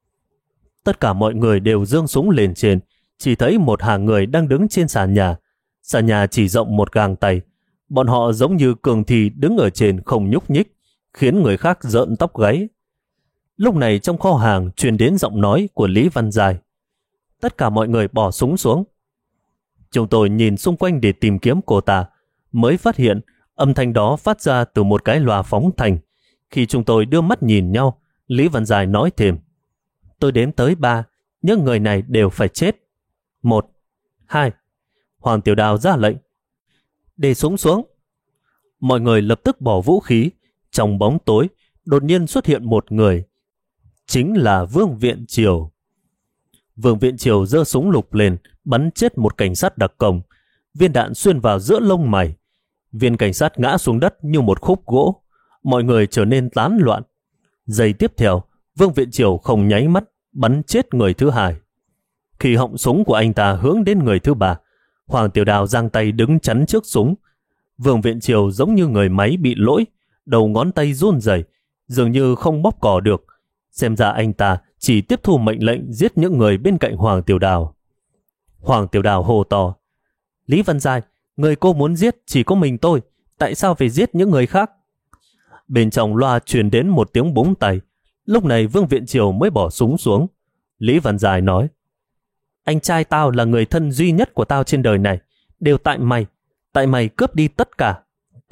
Tất cả mọi người đều giương súng lên trên, chỉ thấy một hàng người đang đứng trên sàn nhà. Sàn nhà chỉ rộng một gang tay. Bọn họ giống như cường thi đứng ở trên không nhúc nhích, khiến người khác rợn tóc gáy. Lúc này trong kho hàng truyền đến giọng nói của Lý Văn Dài. Tất cả mọi người bỏ súng xuống. Chúng tôi nhìn xung quanh để tìm kiếm cô ta, mới phát hiện âm thanh đó phát ra từ một cái loa phóng thanh. Khi chúng tôi đưa mắt nhìn nhau, Lý Văn Dài nói thêm, tôi đếm tới 3, những người này đều phải chết. 1, 2. Hoàng Tiểu Đào ra lệnh, để súng xuống. Mọi người lập tức bỏ vũ khí. Trong bóng tối, đột nhiên xuất hiện một người. Chính là Vương Viện Triều. Vương Viện Triều giơ súng lục lên, bắn chết một cảnh sát đặc công. Viên đạn xuyên vào giữa lông mày. Viên cảnh sát ngã xuống đất như một khúc gỗ. Mọi người trở nên tán loạn. Giây tiếp theo, Vương Viện Triều không nháy mắt, bắn chết người thứ hai. Khi họng súng của anh ta hướng đến người thứ ba, Hoàng Tiểu Đào giang tay đứng chắn trước súng. Vương Viện Triều giống như người máy bị lỗi, đầu ngón tay run rẩy, dường như không bóp cò được. Xem ra anh ta chỉ tiếp thu mệnh lệnh giết những người bên cạnh Hoàng Tiểu Đào. Hoàng Tiểu Đào hô to, Lý Văn Dài, người cô muốn giết chỉ có mình tôi, tại sao phải giết những người khác? Bên trong loa truyền đến một tiếng búng tay. Lúc này Vương Viện Triều mới bỏ súng xuống. Lý Văn Dài nói, anh trai tao là người thân duy nhất của tao trên đời này, đều tại mày cướp đi tất cả.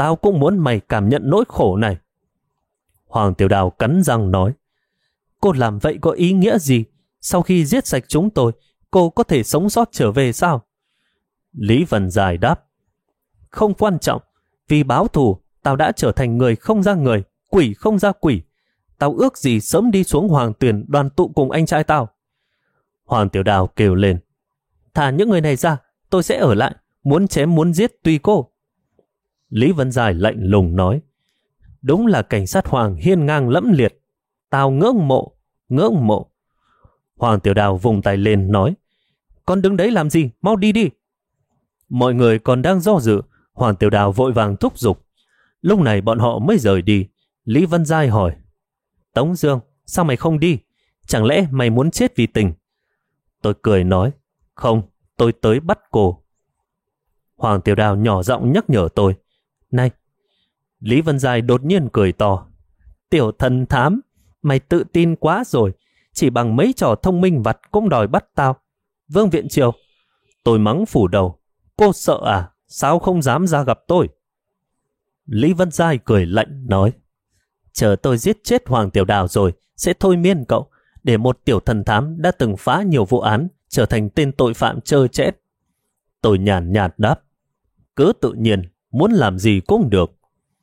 tao cũng muốn mày cảm nhận nỗi khổ này. Hoàng Tiểu Đào cắn răng nói, cô làm vậy có ý nghĩa gì? Sau khi giết sạch chúng tôi, cô có thể sống sót trở về sao? Lý Vân Dài đáp, không quan trọng, vì báo thù, tao đã trở thành người không ra người, quỷ không ra quỷ. Tao ước gì sớm đi xuống Hoàng Tuyền đoàn tụ cùng anh trai tao. Hoàng Tiểu Đào kêu lên, thả những người này ra, tôi sẽ ở lại, muốn chém muốn giết tùy cô. Lý Vân Dài lạnh lùng nói, đúng là cảnh sát Hoàng hiên ngang lẫm liệt, tao ngưỡng mộ, ngưỡng mộ. Hoàng Tiểu Đào vùng tay lên nói, con đứng đấy làm gì, mau đi đi. Mọi người còn đang do dự, Hoàng Tiểu Đào vội vàng thúc giục. Lúc này bọn họ mới rời đi. Lý Vân Giai hỏi, Tống Dương, sao mày không đi? Chẳng lẽ mày muốn chết vì tình? Tôi cười nói, không, tôi tới bắt cô. Hoàng Tiểu Đào nhỏ giọng nhắc nhở tôi, này. Lý Vân Giai đột nhiên cười to, tiểu thần thám, mày tự tin quá rồi, chỉ bằng mấy trò thông minh vặt cũng đòi bắt tao. Vương Viện Triều. Tôi mắng phủ đầu, cô sợ à? Sao không dám ra gặp tôi? Lý Vân Giai cười lạnh nói, chờ tôi giết chết Hoàng Tiểu Đào rồi sẽ thôi miên cậu, để một tiểu thần thám đã từng phá nhiều vụ án trở thành tên tội phạm trơ trẽn. Tôi nhàn nhạt đáp, cứ tự nhiên, muốn làm gì cũng được.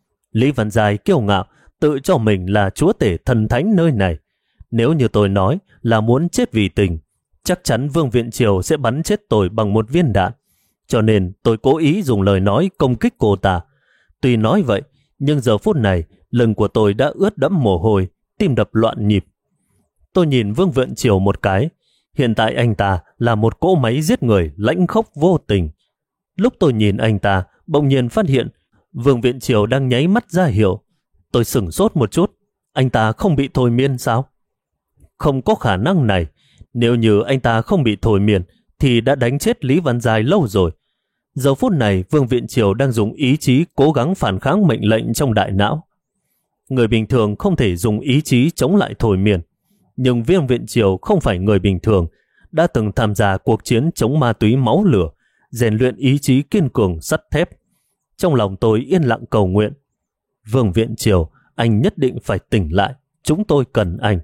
Lý Vân Giai kiêu ngạo, tự cho mình là chúa tể thần thánh nơi này. Nếu như tôi nói là muốn chết vì tình, chắc chắn Vương Viện Triều sẽ bắn chết tôi bằng một viên đạn. Cho nên tôi cố ý dùng lời nói công kích cô ta. Tuy nói vậy, nhưng giờ phút này, lưng của tôi đã ướt đẫm mồ hôi, tim đập loạn nhịp. Tôi nhìn Vương Viện Triều một cái. Hiện tại anh ta là một cỗ máy giết người lãnh khốc vô tình. Lúc tôi nhìn anh ta, bỗng nhiên phát hiện Vương Viện Triều đang nháy mắt ra hiệu. Tôi sửng sốt một chút. Anh ta không bị thôi miên sao? Không có khả năng này. Nếu như anh ta không bị thôi miên thì đã đánh chết Lý Văn Giai lâu rồi. Giờ phút này Vương Viện Triều đang dùng ý chí cố gắng phản kháng mệnh lệnh trong đại não. Người bình thường không thể dùng ý chí chống lại thôi miên. Nhưng Vương Viện Triều không phải người bình thường, đã từng tham gia cuộc chiến chống ma túy máu lửa, rèn luyện ý chí kiên cường sắt thép. Trong lòng tôi yên lặng cầu nguyện, Vương Viện Triều, anh nhất định phải tỉnh lại, chúng tôi cần anh.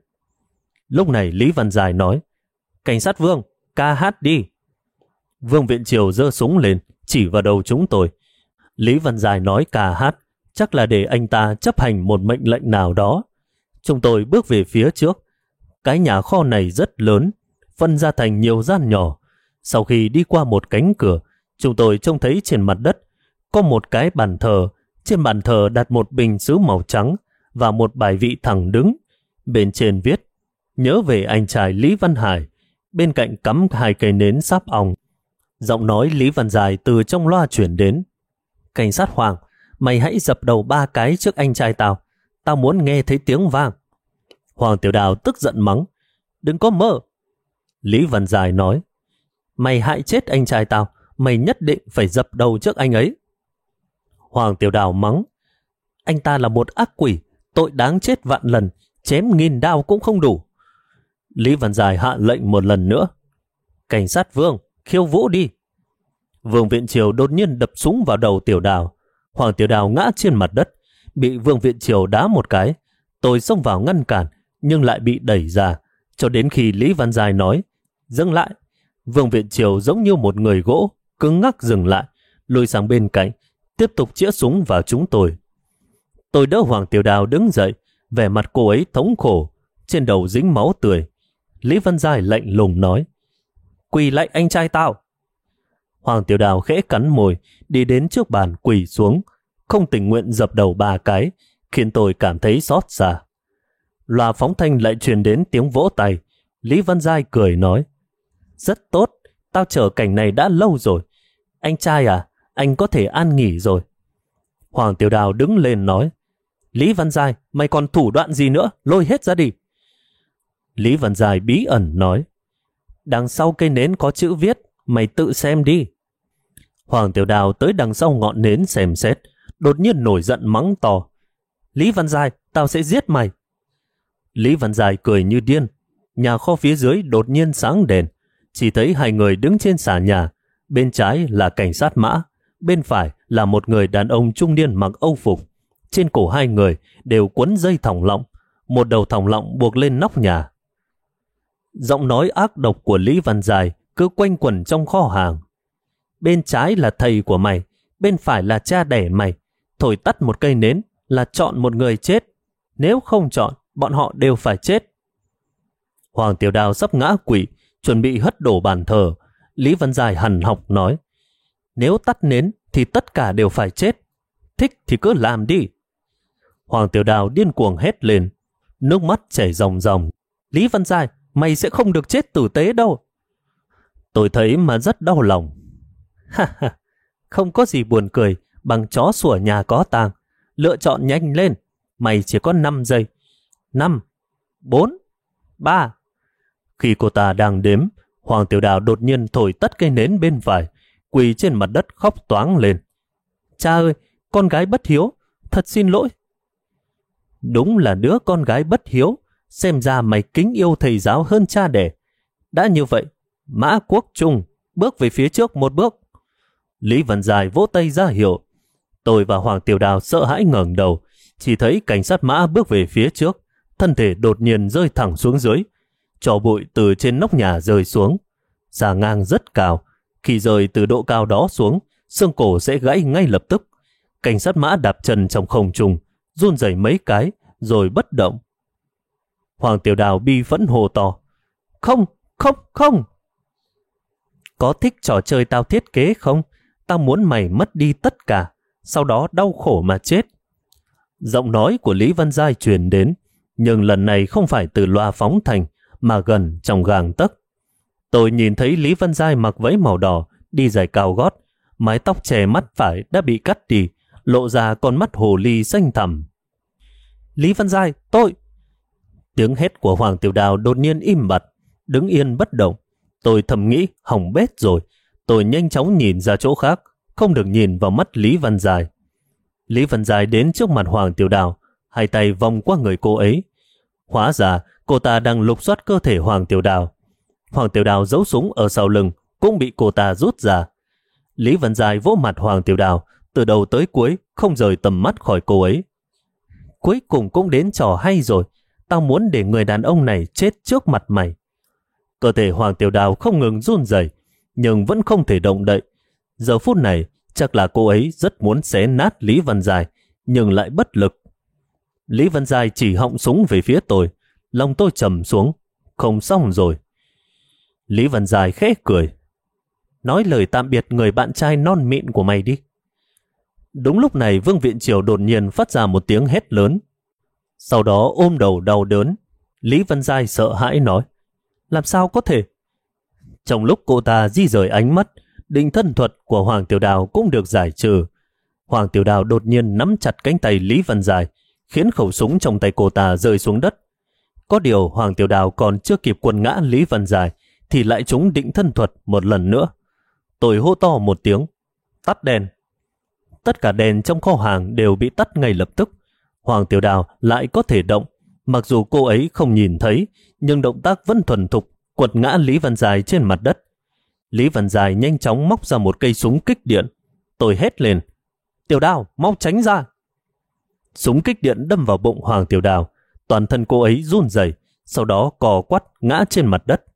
Lúc này Lý Văn Dài nói, cảnh sát Vương, ca hát đi. Vương Viện Triều giơ súng lên, chỉ vào đầu chúng tôi. Lý Văn Dài nói ca hát, chắc là để anh ta chấp hành một mệnh lệnh nào đó. Chúng tôi bước về phía trước. Cái nhà kho này rất lớn, phân ra thành nhiều gian nhỏ. Sau khi đi qua một cánh cửa, chúng tôi trông thấy trên mặt đất có một cái bàn thờ. Trên bàn thờ đặt một bình sứ màu trắng và một bài vị thẳng đứng. Bên trên viết, nhớ về anh trai Lý Văn Hải. Bên cạnh cắm 2 cây nến sáp ong. Giọng nói Lý Văn Dài từ trong loa chuyển đến, cảnh sát Hoàng, mày hãy dập đầu 3 cái trước anh trai tao. Tao muốn nghe thấy tiếng vang. Hoàng Tiểu Đào tức giận mắng, đừng có mơ. Lý Văn Dài nói, mày hại chết anh trai tao, mày nhất định phải dập đầu trước anh ấy. Hoàng Tiểu Đào mắng, anh ta là một ác quỷ, tội đáng chết vạn lần, chém 1000 đao cũng không đủ. Lý Văn Dài hạ lệnh một lần nữa, cảnh sát Vương, khiêu vũ đi. Vương Viện Triều đột nhiên đập súng vào đầu Tiểu Đào. Hoàng Tiểu Đào ngã trên mặt đất, bị Vương Viện Triều đá một cái. Tôi xông vào ngăn cản, nhưng lại bị đẩy ra, cho đến khi Lý Văn Dài nói, dừng lại. Vương Viện Triều giống như một người gỗ, cứng ngắc dừng lại, lùi sang bên cạnh, tiếp tục chĩa súng vào chúng tôi. Tôi đỡ Hoàng Tiểu Đào đứng dậy, vẻ mặt cô ấy thống khổ, trên đầu dính máu tươi. Lý Văn Dài lạnh lùng nói, quỳ lại anh trai tao. Hoàng Tiểu Đào khẽ cắn môi, đi đến trước bàn quỳ xuống, không tình nguyện dập đầu 3 cái, khiến tôi cảm thấy xót xa. Loa phóng thanh lại truyền đến tiếng vỗ tay. Lý Văn Giai cười nói, rất tốt, tao chờ cảnh này đã lâu rồi. Anh trai à, anh có thể an nghỉ rồi. Hoàng Tiểu Đào đứng lên nói, Lý Văn Giai, mày còn thủ đoạn gì nữa, lôi hết ra đi. Lý Văn Giai bí ẩn nói, đằng sau cây nến có chữ viết, mày tự xem đi. Hoàng Tiểu Đào tới đằng sau ngọn nến xem xét, đột nhiên nổi giận mắng to, Lý Văn Giai, tao sẽ giết mày. Lý Văn Giai cười như điên. Nhà kho phía dưới đột nhiên sáng đèn, chỉ thấy 2 người đứng trên xà nhà, bên trái là cảnh sát Mã, bên phải là một người đàn ông trung niên mặc âu phục. Trên cổ hai người đều quấn dây thòng lọng, một đầu thòng lọng buộc lên nóc nhà. Giọng nói ác độc của Lý Văn Dài cứ quanh quẩn trong kho hàng. Bên trái là thầy của mày, bên phải là cha đẻ mày. Thổi tắt một cây nến là chọn một người chết. Nếu không chọn, bọn họ đều phải chết. Hoàng Tiểu Đào sắp ngã quỵ, chuẩn bị hất đổ bàn thờ. Lý Văn Dài hằn học nói, nếu tắt nến thì tất cả đều phải chết. Thích thì cứ làm đi. Hoàng Tiểu Đào điên cuồng hét lên, nước mắt chảy ròng ròng. Lý Văn Dài, mày sẽ không được chết tử tế đâu. Tôi thấy mà rất đau lòng. Ha ha, không có gì buồn cười bằng chó sủa nhà có tang. Lựa chọn nhanh lên, mày chỉ có 5 giây. 5, 4, 3. Khi cô ta đang đếm, Hoàng Tiểu Đào đột nhiên thổi tắt cây nến bên phải, quỳ trên mặt đất khóc toáng lên. Cha ơi, con gái bất hiếu, thật xin lỗi. Đúng là đứa con gái bất hiếu, xem ra mày kính yêu thầy giáo hơn cha đẻ. Đã như vậy, Mã Quốc Trung bước về phía trước một bước. Lý Văn Dài vỗ tay ra hiệu. Tôi và Hoàng Tiểu Đào sợ hãi ngẩng đầu, chỉ thấy cảnh sát Mã bước về phía trước, thân thể đột nhiên rơi thẳng xuống dưới. Tro bụi từ trên nóc nhà rơi xuống, xà ngang rất cao. Khi rơi từ độ cao đó xuống, xương cổ sẽ gãy ngay lập tức. Cảnh sát Mã đạp chân trong không trung, run rẩy mấy cái, rồi bất động. Hoàng Tiểu Đào bi phẫn hô to, không, không, không. Có thích trò chơi tao thiết kế không? Tao muốn mày mất đi tất cả, sau đó đau khổ mà chết. Giọng nói của Lý Văn Giai truyền đến, nhưng lần này không phải từ loa phóng thanh, mà gần trong gang tấc. Tôi nhìn thấy Lý Văn Giai mặc váy màu đỏ, đi giày cao gót, mái tóc che mắt phải đã bị cắt đi, lộ ra con mắt hồ ly xanh thẳm. Lý Văn Giai, tôi... Tiếng hét của Hoàng Tiểu Đào đột nhiên im bặt, đứng yên bất động. Tôi thầm nghĩ hỏng bét rồi. Tôi nhanh chóng nhìn ra chỗ khác, không được nhìn vào mắt Lý Văn Dài. Lý Văn Dài đến trước mặt Hoàng Tiểu Đào, hai tay vòng qua người cô ấy. Hóa ra cô ta đang lục soát cơ thể Hoàng Tiểu Đào. Hoàng Tiểu Đào giấu súng ở sau lưng cũng bị cô ta rút ra. Lý Văn Dài vỗ mặt Hoàng Tiểu Đào, từ đầu tới cuối không rời tầm mắt khỏi cô ấy. Cuối cùng cũng đến trò hay rồi. Tao muốn để người đàn ông này chết trước mặt mày. Cơ thể Hoàng Tiểu Đào không ngừng run rẩy, nhưng vẫn không thể động đậy. Giờ phút này chắc là cô ấy rất muốn xé nát Lý Văn Dài, nhưng lại bất lực. Lý Văn Dài chỉ họng súng về phía tôi, lòng tôi trầm xuống. Không xong rồi. Lý Văn Dài khẽ cười. Nói lời tạm biệt người bạn trai non mịn của mày đi. Đúng lúc này Vương Viện Triều đột nhiên phát ra một tiếng hét lớn. Sau đó ôm đầu đau đớn. Lý Văn Giai sợ hãi nói, làm sao có thể? Trong lúc cô ta di rời ánh mắt, định thân thuật của Hoàng Tiểu Đào cũng được giải trừ. Hoàng Tiểu Đào đột nhiên nắm chặt cánh tay Lý Văn Giai, khiến khẩu súng trong tay cô ta rơi xuống đất. Có điều Hoàng Tiểu Đào còn chưa kịp quật ngã Lý Văn Giai thì lại trúng định thân thuật một lần nữa. Tôi hô to một tiếng, tắt đèn. Tất cả đèn trong kho hàng đều bị tắt ngay lập tức. Hoàng Tiểu Đào lại có thể động, mặc dù cô ấy không nhìn thấy, nhưng động tác vẫn thuần thục, quật ngã Lý Văn Dài trên mặt đất. Lý Văn Dài nhanh chóng móc ra một cây súng kích điện. Tôi hét lên, Tiểu Đào, mau tránh ra. Súng kích điện đâm vào bụng Hoàng Tiểu Đào, toàn thân cô ấy run rẩy, sau đó cò quắt ngã trên mặt đất.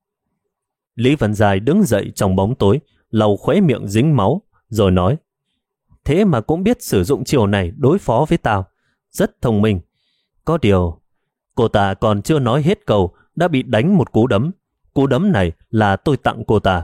Lý Văn Dài đứng dậy trong bóng tối, lau khóe miệng dính máu, rồi nói, thế mà cũng biết sử dụng chiều này đối phó với tao. Rất thông minh. Có điều, cô ta còn chưa nói hết câu đã bị đánh một cú đấm. Cú đấm này là tôi tặng cô ta.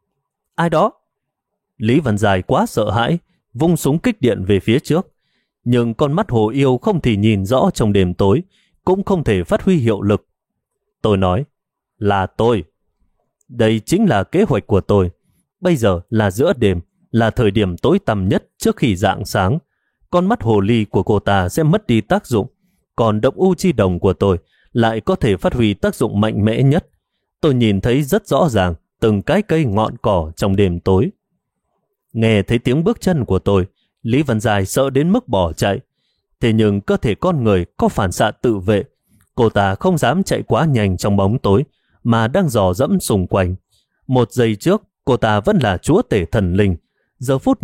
Ai đó? Lý Văn Dài quá sợ hãi, vung súng kích điện về phía trước. Nhưng con mắt hồ yêu không thể nhìn rõ trong đêm tối, cũng không thể phát huy hiệu lực. Tôi nói, là tôi. Đây chính là kế hoạch của tôi. Bây giờ là giữa đêm, là thời điểm tối tăm nhất trước khi rạng sáng. Con mắt hồ ly của cô ta sẽ mất đi tác dụng, còn động u chi đồng của tôi lại có thể phát huy tác dụng mạnh mẽ nhất. Tôi nhìn thấy rất rõ ràng từng cái cây ngọn cỏ trong đêm tối. Nghe thấy tiếng bước chân của tôi, Lý Văn Dài sợ đến mức bỏ chạy. Thế nhưng cơ thể con người có phản xạ tự vệ. Cô ta không dám chạy quá nhanh trong bóng tối, mà đang dò dẫm xung quanh. Một giây trước, cô ta vẫn là chúa tể thần linh. Giờ phút này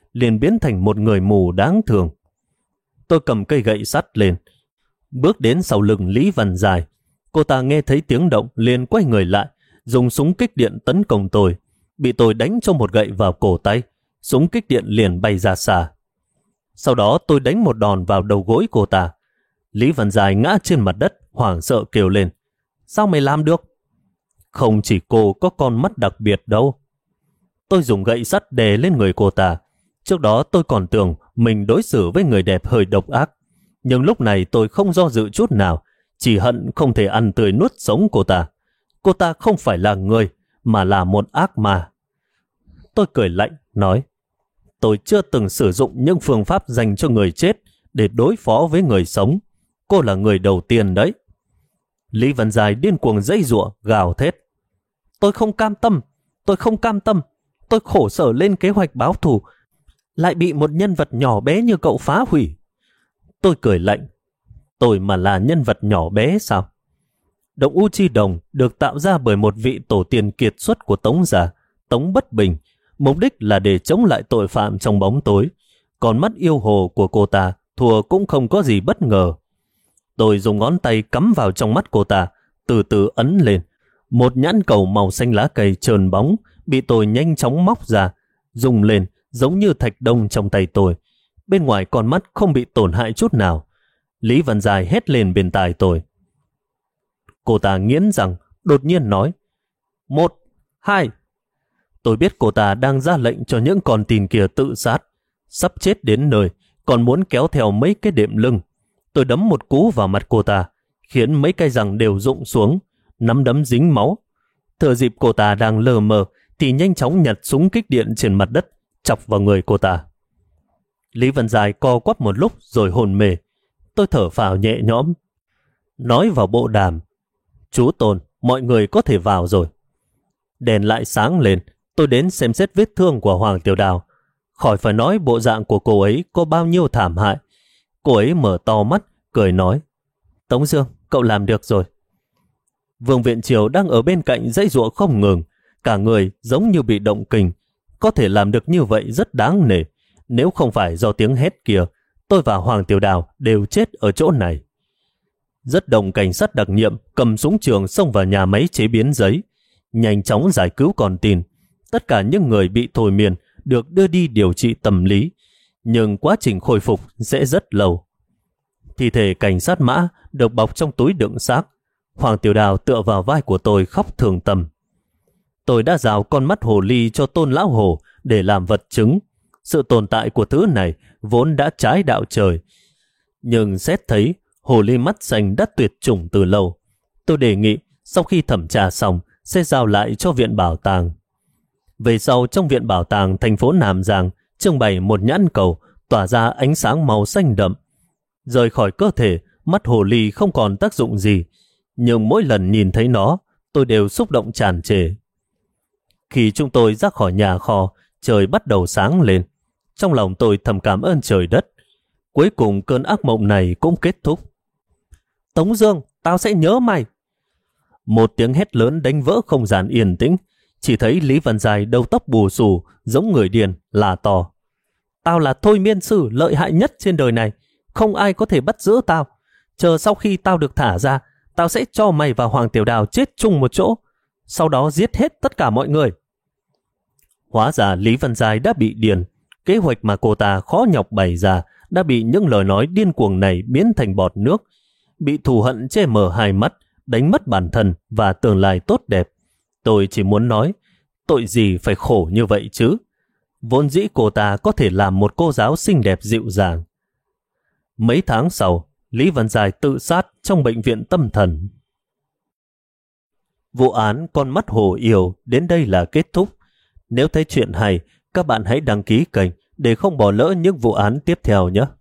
liền biến thành một người mù đáng thương. Tôi cầm cây gậy sắt lên, bước đến sau lưng Lý Văn Dài. Cô ta nghe thấy tiếng động liền quay người lại, dùng súng kích điện tấn công tôi. Bị tôi đánh cho một gậy vào cổ tay, súng kích điện liền bay ra xa. Sau đó tôi đánh một đòn vào đầu gối cô ta. Lý Văn Dài ngã trên mặt đất, hoảng sợ kêu lên: "Sao mày làm được?" "Không chỉ cô có con mắt đặc biệt đâu." Tôi dùng gậy sắt đè lên người cô ta. Trước đó tôi còn tưởng mình đối xử với người đẹp hơi độc ác, nhưng lúc này tôi không do dự chút nào, chỉ hận không thể ăn tươi nuốt sống cô ta. Cô ta không phải là người, mà là một ác ma. Tôi cười lạnh, nói: "Tôi chưa từng sử dụng những phương pháp dành cho người chết để đối phó với người sống. Cô là người đầu tiên đấy." Lý Văn Dài điên cuồng giãy giụa, gào thét: "Tôi không cam tâm, tôi không cam tâm. Tôi khổ sở lên kế hoạch báo thù, lại bị một nhân vật nhỏ bé như cậu phá hủy." Tôi cười lạnh: "Tôi mà là nhân vật nhỏ bé sao?" Động U Chi Đồng được tạo ra bởi một vị tổ tiên kiệt xuất của Tống gia, Tống Bất Bình, mục đích là để chống lại tội phạm trong bóng tối. Còn mắt yêu hồ của cô ta thua cũng không có gì bất ngờ. Tôi dùng ngón tay cắm vào trong mắt cô ta, từ từ ấn lên. Một nhãn cầu màu xanh lá cây trơn bóng bị tôi nhanh chóng móc ra, rung lên giống như thạch đông trong tay tôi. Bên ngoài con mắt không bị tổn hại chút nào. Lý Văn Dài hét lên bên tai tôi. Cô ta nghiến răng, đột nhiên nói: "1, 2. Tôi biết cô ta đang ra lệnh cho những con tin kia tự sát. Sắp chết đến nơi, còn muốn kéo theo mấy cái đệm lưng. Tôi đấm một cú vào mặt cô ta, khiến mấy cái răng đều rụng xuống, nắm đấm dính máu. Thừa dịp cô ta đang lờ mờ, thì nhanh chóng nhặt súng kích điện trên mặt đất, chọc vào người cô ta." Lý Văn Dài co quắp một lúc rồi hôn mê. Tôi thở phào nhẹ nhõm, nói vào bộ đàm: "Chú Tôn, mọi người có thể vào rồi." Đèn lại sáng lên. Tôi đến xem xét vết thương của Hoàng Tiểu Đào. Khỏi phải nói bộ dạng của cô ấy có bao nhiêu thảm hại. Cô ấy mở to mắt, cười nói: "Tống Dương, cậu làm được rồi." Vương Viện Triều đang ở bên cạnh giãy giụa không ngừng, cả người giống như bị động kinh. Có thể làm được như vậy rất đáng nể. Nếu không phải do tiếng hét kia, tôi và Hoàng Tiểu Đào đều chết ở chỗ này. Rất đông cảnh sát đặc nhiệm cầm súng trường xông vào nhà máy chế biến giấy, nhanh chóng giải cứu con tin. Tất cả những người bị thôi miên được đưa đi điều trị tâm lý, nhưng quá trình khôi phục sẽ rất lâu. Thi thể cảnh sát Mã được bọc trong túi đựng xác. Hoàng Tiểu Đào tựa vào vai của tôi khóc thương tâm. Tôi đã rào con mắt hồ ly cho Tôn Lão Hồ để làm vật chứng. Sự tồn tại của thứ này vốn đã trái đạo trời, nhưng xét thấy hồ ly mắt xanh đã tuyệt chủng từ lâu. Tôi đề nghị sau khi thẩm tra xong sẽ giao lại cho viện bảo tàng. Về sau, trong viện bảo tàng thành phố Nam Giang trưng bày một nhãn cầu tỏa ra ánh sáng màu xanh đậm. Rời khỏi cơ thể, mắt hồ ly không còn tác dụng gì, nhưng mỗi lần nhìn thấy nó, tôi đều xúc động tràn trề. Khi chúng tôi ra khỏi nhà kho, trời bắt đầu sáng lên. Trong lòng tôi thầm cảm ơn trời đất. Cuối cùng cơn ác mộng này cũng kết thúc. "Tống Dương, tao sẽ nhớ mày." Một tiếng hét lớn đánh vỡ không gian yên tĩnh. Chỉ thấy Lý Văn Dài đầu tóc bù xù giống người điên là to: "Tao là thôi miên sư lợi hại nhất trên đời này. Không ai có thể bắt giữ tao. Chờ sau khi tao được thả ra, tao sẽ cho mày và Hoàng Tiểu Đào chết chung một chỗ. Sau đó giết hết tất cả mọi người." Hóa ra Lý Văn Dài đã bị điên. Kế hoạch mà cô ta khó nhọc bày ra đã bị những lời nói điên cuồng này biến thành bọt nước. Bị thù hận che mờ hai mắt, đánh mất bản thân và tương lai tốt đẹp. Tôi chỉ muốn nói, tội gì phải khổ như vậy chứ? Vốn dĩ cô ta có thể làm một cô giáo xinh đẹp dịu dàng. Mấy tháng sau, Lý Văn Dài tự sát trong bệnh viện tâm thần. Vụ án Con Mắt Hồ Yêu đến đây là kết thúc. Nếu thấy chuyện hay, các bạn hãy đăng ký kênh để không bỏ lỡ những vụ án tiếp theo nhé.